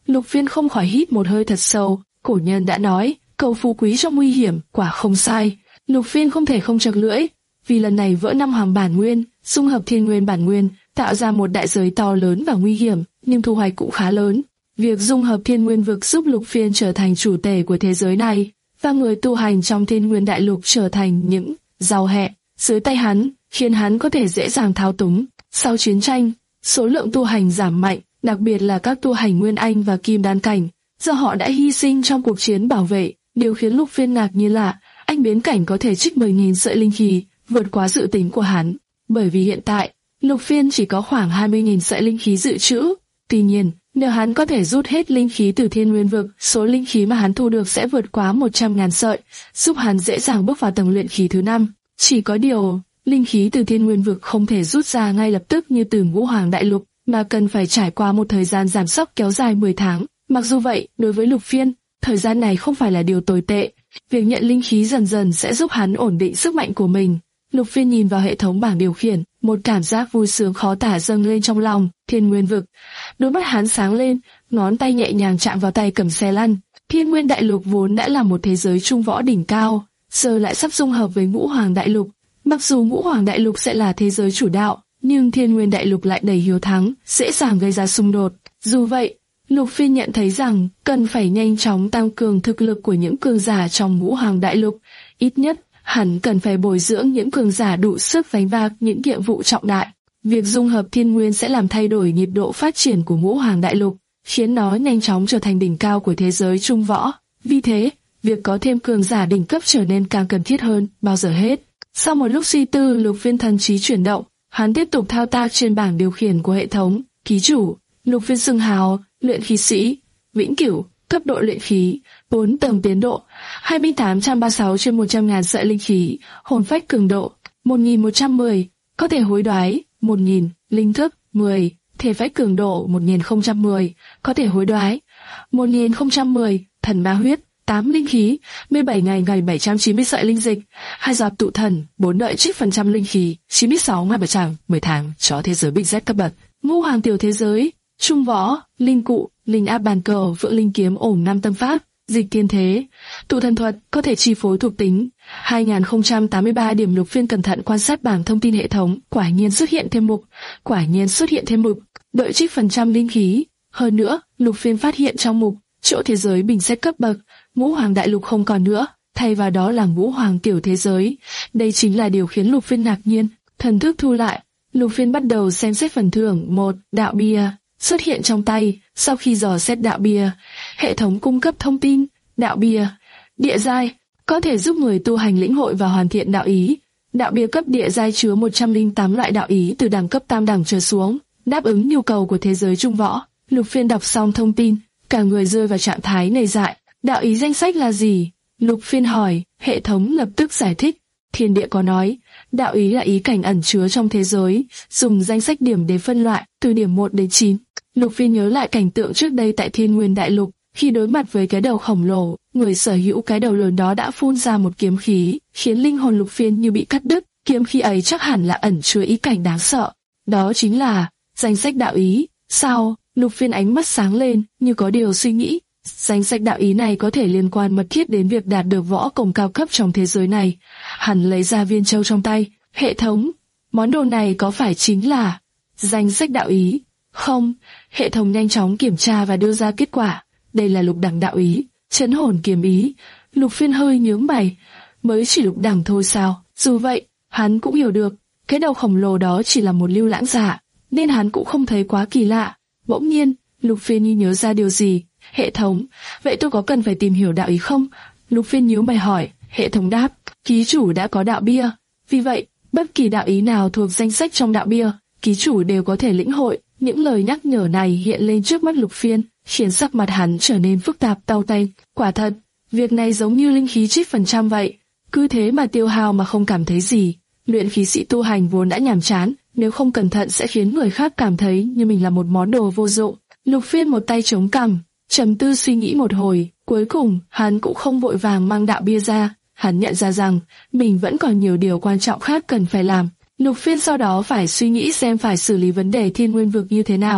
Lục Phiên không khỏi hít một hơi thật sâu. Cổ nhân đã nói, cầu phú quý trong nguy hiểm, quả không sai. Lục Phiên không thể không chật lưỡi, vì lần này vỡ năm hoàng bản nguyên, dung hợp thiên nguyên bản nguyên, tạo ra một đại giới to lớn và nguy hiểm, nhưng thu hoạch cũng khá lớn. Việc dung hợp thiên nguyên vực giúp Lục Phiên trở thành chủ tể của thế giới này, và người tu hành trong thiên nguyên đại lục trở thành những giàu hẹ dưới tay hắn, khiến hắn có thể dễ dàng thao túng. Sau chiến tranh, số lượng tu hành giảm mạnh, đặc biệt là các tu hành nguyên anh và kim đan cảnh, do họ đã hy sinh trong cuộc chiến bảo vệ. Điều khiến Lục Phiên ngạc nhiên là anh biến cảnh có thể trích mười nghìn sợi linh khí, vượt quá dự tính của hắn. Bởi vì hiện tại, Lục Phiên chỉ có khoảng hai mươi nghìn sợi linh khí dự trữ. Tuy nhiên, nếu hắn có thể rút hết linh khí từ thiên nguyên vực, số linh khí mà hắn thu được sẽ vượt quá một trăm ngàn sợi, giúp hắn dễ dàng bước vào tầng luyện khí thứ năm. Chỉ có điều, linh khí từ thiên nguyên vực không thể rút ra ngay lập tức như từ ngũ hoàng đại lục, mà cần phải trải qua một thời gian giảm sốc kéo dài mười tháng. Mặc dù vậy, đối với Lục Phiên, thời gian này không phải là điều tồi tệ. Việc nhận linh khí dần dần sẽ giúp hắn ổn định sức mạnh của mình. Lục Phiên nhìn vào hệ thống bảng điều khiển, một cảm giác vui sướng khó tả dâng lên trong lòng. Thiên nguyên vực, đôi mắt hắn sáng lên, ngón tay nhẹ nhàng chạm vào tay cầm xe lăn. Thiên nguyên đại lục vốn đã là một thế giới trung võ đỉnh cao, giờ lại sắp dung hợp với ngũ hoàng đại lục. Mặc dù ngũ hoàng đại lục sẽ là thế giới chủ đạo, nhưng thiên nguyên đại lục lại đầy hiếu thắng, dễ dàng gây ra xung đột. Dù vậy, Lục Phiên nhận thấy rằng cần phải nhanh chóng tăng cường thực lực của những cường giả trong ngũ hoàng đại lục. Ít nhất, hắn cần phải bồi dưỡng những cường giả đủ sức gánh vác những nhiệm vụ trọng đại. Việc dung hợp thiên nguyên sẽ làm thay đổi nhịp độ phát triển của ngũ hoàng đại lục, khiến nó nhanh chóng trở thành đỉnh cao của thế giới trung võ. Vì thế, việc có thêm cường giả đỉnh cấp trở nên càng cần thiết hơn bao giờ hết. Sau một lúc suy tư, Lục Phiên thần trí chuyển động, hắn tiếp tục thao tác trên bảng điều khiển của hệ thống. Ký chủ, Lục Phiên xưng hào, luyện khí sĩ, vĩnh cửu, cấp độ luyện khí, bốn tầng tiến độ, hai nghìn tám trăm ba mươi sáu trên một trăm ngàn sợi linh khí, hồn phách cường độ, một nghìn một trăm mười, có thể hối đoái, một nghìn, linh thức, mười, thể phách cường độ một nghìn không trăm mười, có thể hối đoái, một nghìn không trăm mười, thần ma huyết, tám linh khí, mười bảy ngày ngày bảy trăm chín mươi sợi linh dịch, hai giọt tụ thần, bốn đợi trích phần trăm linh khí, chín mươi sáu ngày bảy trăm, mười tháng, cho thế giới big Z cấp bậc, ngũ hoàng tiểu thế giới, trung võ, linh cụ, linh áp bàn cờ, vượng linh kiếm ổn năm tâm pháp, dịch thiên thế, tụ thần thuật, có thể chi phối thuộc tính. hai nghìn không trăm tám mươi ba điểm. Lục Phiên cẩn thận quan sát bảng thông tin hệ thống, quả nhiên xuất hiện thêm mục, quả nhiên xuất hiện thêm mục, đợi trích phần trăm linh khí. Hơn nữa, Lục Phiên phát hiện trong mục, chỗ thế giới bình xét cấp bậc, ngũ hoàng đại lục không còn nữa, thay vào đó là ngũ hoàng tiểu thế giới. Đây chính là điều khiến Lục Phiên ngạc nhiên. Thần thức thu lại, Lục Phiên bắt đầu xem xét phần thưởng. Một, đạo bia xuất hiện trong tay. Sau khi dò xét đạo bia, hệ thống cung cấp thông tin. Đạo bia, địa giai, có thể giúp người tu hành lĩnh hội và hoàn thiện đạo ý. Đạo bia cấp địa giai chứa một trăm lẻ tám loại đạo ý từ đẳng cấp tam đẳng trở xuống, đáp ứng nhu cầu của thế giới trung võ. Lục Phiên đọc xong thông tin, cả người rơi vào trạng thái nảy dại. Đạo ý danh sách là gì? Lục Phiên hỏi, hệ thống lập tức giải thích. Thiên địa có nói, đạo ý là ý cảnh ẩn chứa trong thế giới, dùng danh sách điểm để phân loại, từ điểm một đến chín. Lục Phiên nhớ lại cảnh tượng trước đây tại Thiên Nguyên Đại Lục, khi đối mặt với cái đầu khổng lồ, người sở hữu cái đầu lớn đó đã phun ra một kiếm khí, khiến linh hồn Lục Phiên như bị cắt đứt. Kiếm khí ấy chắc hẳn là ẩn chứa ý cảnh đáng sợ. Đó chính là danh sách đạo ý. Sao? Lục Phiên ánh mắt sáng lên, như có điều suy nghĩ. Danh sách đạo ý này có thể liên quan mật thiết đến việc đạt được võ công cao cấp trong thế giới này. Hắn lấy ra viên châu trong tay. Hệ thống, món đồ này có phải chính là danh sách đạo ý? Không. Hệ thống nhanh chóng kiểm tra và đưa ra kết quả. Đây là lục đẳng đạo ý, chấn hồn kiếm ý. Lục Phiên hơi nhướng mày. Mới chỉ lục đẳng thôi sao? Dù vậy, hắn cũng hiểu được, cái đầu khổng lồ đó chỉ là một lưu lãng giả, nên hắn cũng không thấy quá kỳ lạ. Bỗng nhiên, Lục Phiên như nhớ ra điều gì. Hệ thống, vậy tôi có cần phải tìm hiểu đạo ý không? Lục Phiên nhíu mày hỏi. Hệ thống đáp, ký chủ đã có đạo bia, vì vậy, bất kỳ đạo ý nào thuộc danh sách trong đạo bia, ký chủ đều có thể lĩnh hội. Những lời nhắc nhở này hiện lên trước mắt Lục Phiên, khiến sắc mặt hắn trở nên phức tạp tao tay. Quả thật, việc này giống như linh khí trích phần trăm vậy, cứ thế mà tiêu hao mà không cảm thấy gì. Luyện khí sĩ tu hành vốn đã nhàm chán, nếu không cẩn thận sẽ khiến người khác cảm thấy như mình là một món đồ vô dụng. Lục Phiên một tay chống cằm, trầm tư suy nghĩ một hồi, cuối cùng hắn cũng không vội vàng mang đạo bia ra. Hắn nhận ra rằng mình vẫn còn nhiều điều quan trọng khác cần phải làm. Lục Phiên sau đó phải suy nghĩ xem phải xử lý vấn đề Thiên Nguyên vực như thế nào.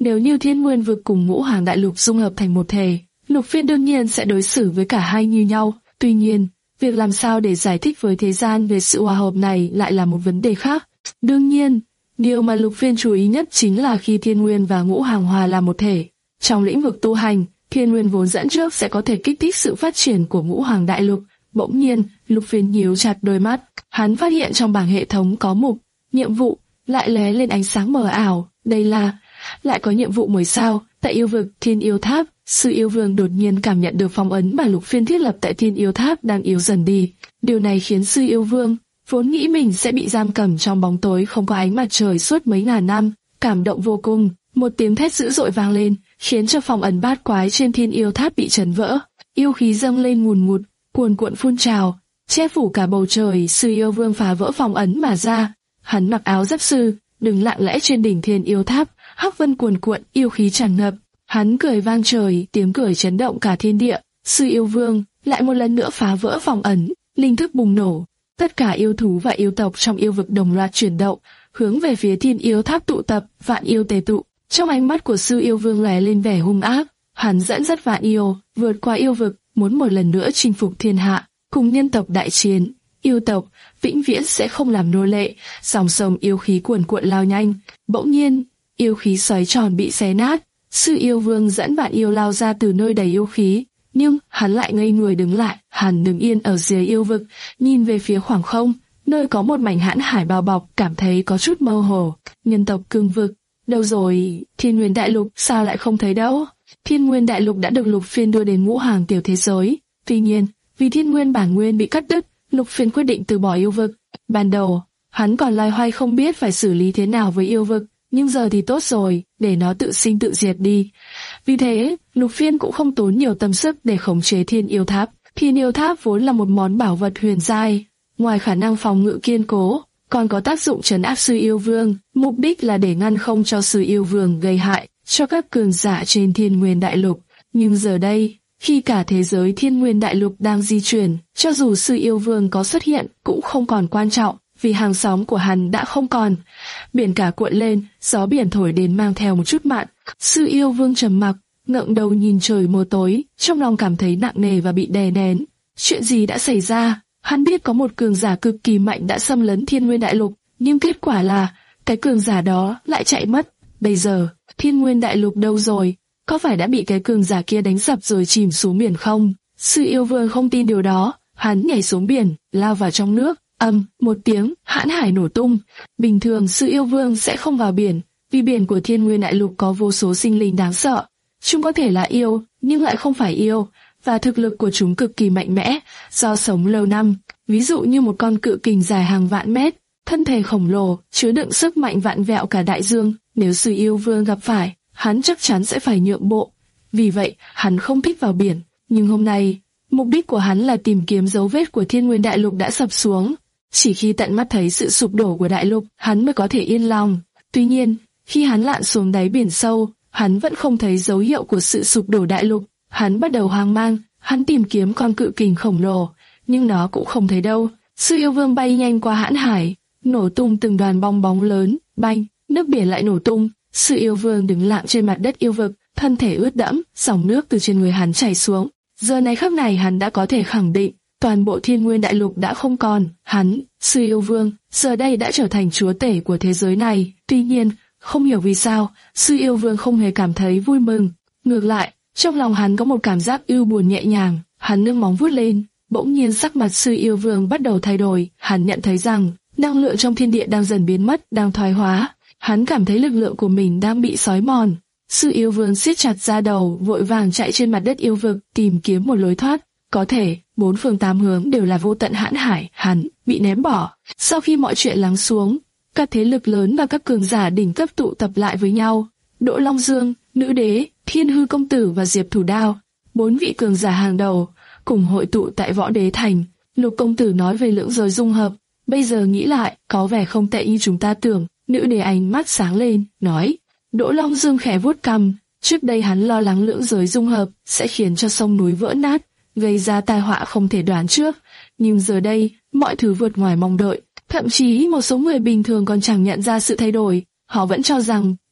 Nếu như Thiên Nguyên vực cùng Ngũ Hoàng Đại Lục dung hợp thành một thể, Lục Phiên đương nhiên sẽ đối xử với cả hai như nhau. Tuy nhiên, việc làm sao để giải thích với thế gian về sự hòa hợp này lại là một vấn đề khác. Đương nhiên, điều mà Lục Phiên chú ý nhất chính là khi Thiên Nguyên và Ngũ Hoàng hòa là một thể. Trong lĩnh vực tu hành, Thiên Nguyên vốn dẫn trước sẽ có thể kích thích sự phát triển của Ngũ Hoàng Đại Lục. Bỗng nhiên, Lục Phiên nhíu chặt đôi mắt, hắn phát hiện trong bảng hệ thống có mục nhiệm vụ lại lóe lên ánh sáng mờ ảo. Đây là lại có nhiệm vụ mới sao? Tại yêu vực Thiên Yêu Tháp, Sư Yêu Vương đột nhiên cảm nhận được phong ấn mà Lục Phiên thiết lập tại Thiên Yêu Tháp đang yếu dần đi. Điều này khiến Sư Yêu Vương vốn nghĩ mình sẽ bị giam cầm trong bóng tối không có ánh mặt trời suốt mấy ngàn năm, cảm động vô cùng. Một tiếng thét dữ dội vang lên, khiến cho phong ấn bát quái trên Thiên Yêu Tháp bị chấn vỡ. Yêu khí dâng lên ngùn ngụt, cuồn cuộn phun trào, che phủ cả bầu trời. Sư Yêu Vương phá vỡ phong ấn mà ra. Hắn mặc áo giáp sư, đứng lặng lẽ trên đỉnh Thiên Yêu Tháp, hắc vân cuồn cuộn, yêu khí tràn ngập. Hắn cười vang trời, tiếng cười chấn động cả thiên địa. Sư Yêu Vương lại một lần nữa phá vỡ phong ấn, linh thức bùng nổ. Tất cả yêu thú và yêu tộc trong yêu vực đồng loạt chuyển động, hướng về phía Thiên Yêu Tháp tụ tập. Vạn yêu tề tụ. Trong ánh mắt của Sư Yêu Vương lóe lên vẻ hung ác. Hắn dẫn dắt vạn yêu vượt qua yêu vực, muốn một lần nữa chinh phục thiên hạ, cùng nhân tộc đại chiến. Yêu tộc vĩnh viễn sẽ không làm nô lệ. Dòng sông yêu khí cuồn cuộn lao nhanh. Bỗng nhiên, yêu khí xoáy tròn bị xé nát. Sư Yêu Vương dẫn vạn yêu lao ra từ nơi đầy yêu khí, nhưng hắn lại ngây người đứng lại. Hắn đứng yên ở dưới yêu vực, nhìn về phía khoảng không, nơi có một mảnh hãn hải bao bọc, cảm thấy có chút mơ hồ. Nhân tộc cương vực, đâu rồi? Thiên Nguyên Đại Lục sao lại không thấy đâu? Thiên Nguyên Đại Lục đã được Lục Phiên đưa đến ngũ hàng tiểu thế giới. Tuy nhiên, vì Thiên Nguyên bản nguyên bị cắt đứt, Lục Phiên quyết định từ bỏ yêu vực. Ban đầu, hắn còn loay hoay không biết phải xử lý thế nào với yêu vực, nhưng giờ thì tốt rồi, để nó tự sinh tự diệt đi. Vì thế, Lục Phiên cũng không tốn nhiều tâm sức để khống chế Thiên Yêu Tháp. Thiên Yêu Tháp vốn là một món bảo vật huyền giai, ngoài khả năng phòng ngự kiên cố, còn có tác dụng trấn áp Sư Yêu Vương, mục đích là để ngăn không cho Sư Yêu Vương gây hại cho các cường giả trên Thiên Nguyên Đại Lục. Nhưng giờ đây, khi cả thế giới Thiên Nguyên Đại Lục đang di chuyển, cho dù Sư Yêu Vương có xuất hiện cũng không còn quan trọng, vì hàng xóm của hắn đã không còn. Biển cả cuộn lên, gió biển thổi đến mang theo một chút mặn. Sư Yêu Vương trầm mặc, ngẩng đầu nhìn trời mờ tối, trong lòng cảm thấy nặng nề và bị đè nén. Chuyện gì đã xảy ra? Hắn biết có một cường giả cực kỳ mạnh đã xâm lấn Thiên Nguyên Đại Lục, nhưng kết quả là cái cường giả đó lại chạy mất. Bây giờ, Thiên Nguyên Đại Lục đâu rồi? Có phải đã bị cái cường giả kia đánh sập rồi chìm xuống biển không? Sư Yêu Vương không tin điều đó, hắn nhảy xuống biển, lao vào trong nước. Ầm, một tiếng, hãn hải nổ tung. Bình thường Sư Yêu Vương sẽ không vào biển, vì biển của Thiên Nguyên Đại Lục có vô số sinh linh đáng sợ. Chúng có thể là yêu, nhưng lại không phải yêu, và thực lực của chúng cực kỳ mạnh mẽ, do sống lâu năm. Ví dụ như một con cự kình dài hàng vạn mét, thân thể khổng lồ, chứa đựng sức mạnh vạn vẹo cả đại dương. Nếu Sư Yêu Vương gặp phải, hắn chắc chắn sẽ phải nhượng bộ. Vì vậy, hắn không thích vào biển. Nhưng hôm nay, mục đích của hắn là tìm kiếm dấu vết của Thiên Nguyên Đại Lục đã sập xuống. Chỉ khi tận mắt thấy sự sụp đổ của đại lục, hắn mới có thể yên lòng. Tuy nhiên, khi hắn lặn xuống đáy biển sâu, hắn vẫn không thấy dấu hiệu của sự sụp đổ đại lục. Hắn bắt đầu hoang mang, hắn tìm kiếm con cự kình khổng lồ, nhưng nó cũng không thấy đâu. Sư Yêu Vương bay nhanh qua hãn hải, nổ tung từng đoàn bong bóng lớn, banh, nước biển lại nổ tung. Sư Yêu Vương đứng lặng trên mặt đất yêu vực, thân thể ướt đẫm, dòng nước từ trên người hắn chảy xuống. Giờ này khắc này hắn đã có thể khẳng định, toàn bộ Thiên Nguyên Đại Lục đã không còn. Hắn, Sư Yêu Vương, giờ đây đã trở thành chúa tể của thế giới này. Tuy nhiên, không hiểu vì sao, Sư Yêu Vương không hề cảm thấy vui mừng. Ngược lại, trong lòng hắn có một cảm giác ưu buồn nhẹ nhàng. Hắn nâng móng vuốt lên, bỗng nhiên sắc mặt Sư Yêu Vương bắt đầu thay đổi. Hắn nhận thấy rằng năng lượng trong thiên địa đang dần biến mất, đang thoái hóa. Hắn cảm thấy lực lượng của mình đang bị xói mòn. Sư Yêu Vương siết chặt da đầu, vội vàng chạy trên mặt đất yêu vực, tìm kiếm một lối thoát. Có thể, bốn phương tám hướng đều là vô tận hãn hải, hắn bị ném bỏ. Sau khi mọi chuyện lắng xuống, các thế lực lớn và các cường giả đỉnh cấp tụ tập lại với nhau. Đỗ Long Dương, Nữ Đế, Thiên Hư Công Tử và Diệp Thủ Đao, bốn vị cường giả hàng đầu, cùng hội tụ tại Võ Đế Thành. Lục Công Tử nói về lưỡng giới dung hợp, bây giờ nghĩ lại, có vẻ không tệ như chúng ta tưởng. Nữ Đế ánh mắt sáng lên, nói. Đỗ Long Dương khẽ vuốt cằm, trước đây hắn lo lắng lưỡng giới dung hợp sẽ khiến cho sông núi vỡ nát, gây ra tai họa không thể đoán trước, nhưng giờ đây, mọi thứ vượt ngoài mong đợi. Thậm chí một số người bình thường còn chẳng nhận ra sự thay đổi, họ vẫn cho rằng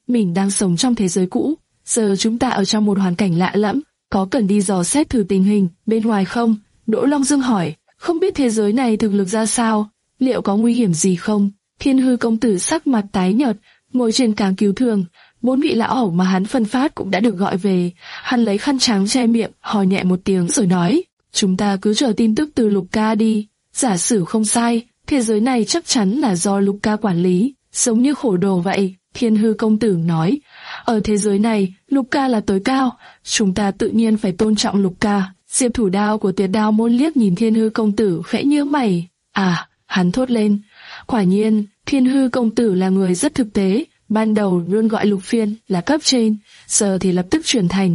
mình đang sống trong thế giới cũ, giờ chúng ta ở trong một hoàn cảnh lạ lẫm, có cần đi dò xét thử tình hình bên ngoài không? Đỗ Long Dương hỏi, không biết thế giới này thực lực ra sao, liệu có nguy hiểm gì không? Thiên Hư công tử sắc mặt tái nhợt, ngồi trên cáng cứu thương. Bốn vị lão ẩu mà hắn phân phát cũng đã được gọi về. Hắn lấy khăn trắng che miệng, hò nhẹ một tiếng rồi nói, chúng ta cứ chờ tin tức từ Lục Ca đi. Giả sử không sai, thế giới này chắc chắn là do Lục Ca quản lý, giống như khổ đồ vậy. Thiên Hư công tử nói, ở thế giới này, Lục Ca là tối cao, chúng ta tự nhiên phải tôn trọng Lục Ca. Diệp Thủ Đao của Tuyệt Đao môn liếc nhìn Thiên Hư công tử khẽ nhướng mày. À, hắn thốt lên, quả nhiên, Thiên Hư công tử là người rất thực tế. Ban đầu luôn gọi Lục Phiên là cấp trên, giờ thì lập tức chuyển thành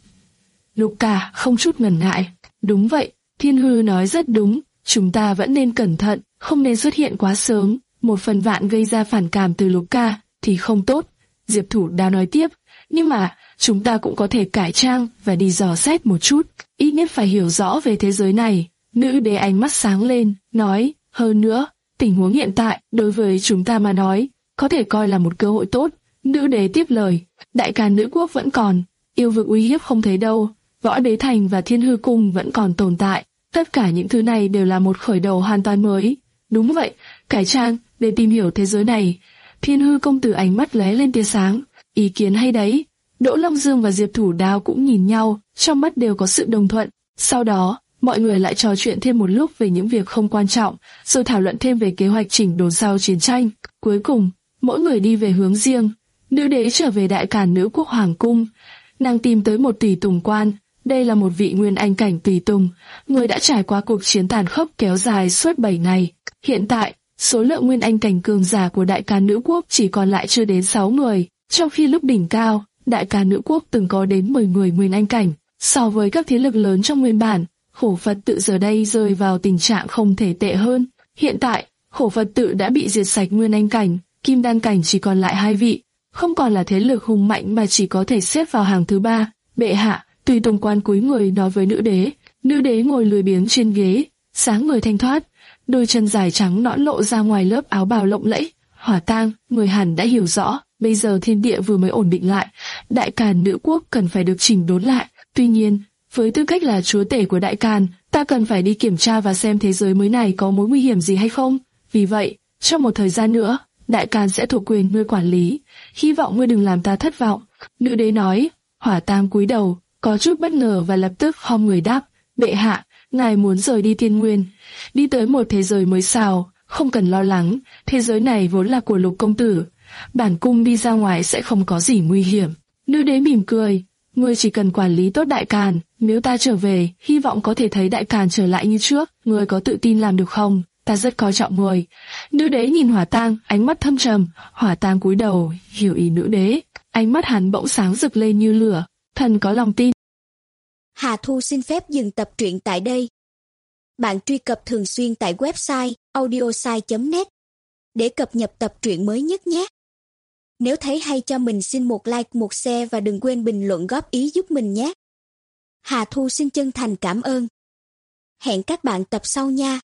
Lục Ca, không chút ngần ngại. Đúng vậy, Thiên Hư nói rất đúng, chúng ta vẫn nên cẩn thận, không nên xuất hiện quá sớm. Một phần vạn gây ra phản cảm từ Lục Ca thì không tốt. Diệp Thủ Đao nói tiếp, nhưng mà chúng ta cũng có thể cải trang và đi dò xét một chút, ít nhất phải hiểu rõ về thế giới này. Nữ đế ánh mắt sáng lên, nói, hơn nữa, tình huống hiện tại đối với chúng ta mà nói, có thể coi là một cơ hội tốt. Nữ đế tiếp lời, đại càn nữ quốc vẫn còn, yêu vực uy hiếp không thấy đâu, võ đế thành và thiên hư cung vẫn còn tồn tại, tất cả những thứ này đều là một khởi đầu hoàn toàn mới. Đúng vậy, cải trang để tìm hiểu thế giới này. Thiên Hư công tử ánh mắt lóe lên tia sáng, ý kiến hay đấy. Đỗ Long Dương và Diệp Thủ Đao cũng nhìn nhau, trong mắt đều có sự đồng thuận. Sau đó, mọi người lại trò chuyện thêm một lúc về những việc không quan trọng, rồi thảo luận thêm về kế hoạch chỉnh đốn sau chiến tranh. Cuối cùng, mỗi người đi về hướng riêng. Nữ đế trở về đại càn nữ quốc hoàng cung, nàng tìm tới một tùy tùng quan. Đây là một vị nguyên anh cảnh tùy tùng, người đã trải qua cuộc chiến tàn khốc kéo dài suốt bảy ngày. Hiện tại, số lượng nguyên anh cảnh cường giả của đại càn nữ quốc chỉ còn lại chưa đến sáu người, trong khi lúc đỉnh cao, đại càn nữ quốc từng có đến mười người nguyên anh cảnh. So với các thế lực lớn trong nguyên bản, Khổ Phật tự giờ đây rơi vào tình trạng không thể tệ hơn. Hiện tại, Khổ Phật tự đã bị diệt sạch nguyên anh cảnh, kim đan cảnh chỉ còn lại hai vị, không còn là thế lực hùng mạnh mà chỉ có thể xếp vào hàng thứ ba. Bệ hạ, tùy tùng quan cúi người nói với nữ đế. Nữ đế ngồi lười biếng trên ghế, sáng người thanh thoát, đôi chân dài trắng nõn lộ ra ngoài lớp áo bào lộng lẫy. Hỏa Tang, người hẳn đã hiểu rõ, bây giờ thiên địa vừa mới ổn định lại, đại càn nữ quốc cần phải được chỉnh đốn lại. Tuy nhiên, với tư cách là chúa tể của đại càn, ta cần phải đi kiểm tra và xem thế giới mới này có mối nguy hiểm gì hay không. Vì vậy, trong một thời gian nữa, đại càn sẽ thuộc quyền ngươi quản lý. Hy vọng ngươi đừng làm ta thất vọng. Nữ đế nói. Hỏa Tang cúi đầu, có chút bất ngờ và lập tức khom người đáp. Bệ hạ, ngài muốn rời đi Thiên Nguyên, đi tới một thế giới mới sao? Không cần lo lắng, thế giới này vốn là của Lục công tử. Bản cung đi ra ngoài sẽ không có gì nguy hiểm. Nữ đế mỉm cười. Ngươi chỉ cần quản lý tốt đại càn, nếu ta trở về, hy vọng có thể thấy đại càn trở lại như trước. Ngươi có tự tin làm được không? Ta rất coi trọng ngươi. Nữ đế nhìn Hỏa Tang, ánh mắt thâm trầm. Hỏa Tang cúi đầu, hiểu ý nữ đế. Ánh mắt hắn bỗng sáng rực lên như lửa. Thần có lòng tin. Hà Thu xin phép dừng tập truyện tại đây. Bạn truy cập thường xuyên tại website audiosai chấm net để cập nhật tập truyện mới nhất nhé. Nếu thấy hay cho mình xin một like, một share và đừng quên bình luận góp ý giúp mình nhé. Hà Thu xin chân thành cảm ơn. Hẹn các bạn tập sau nha.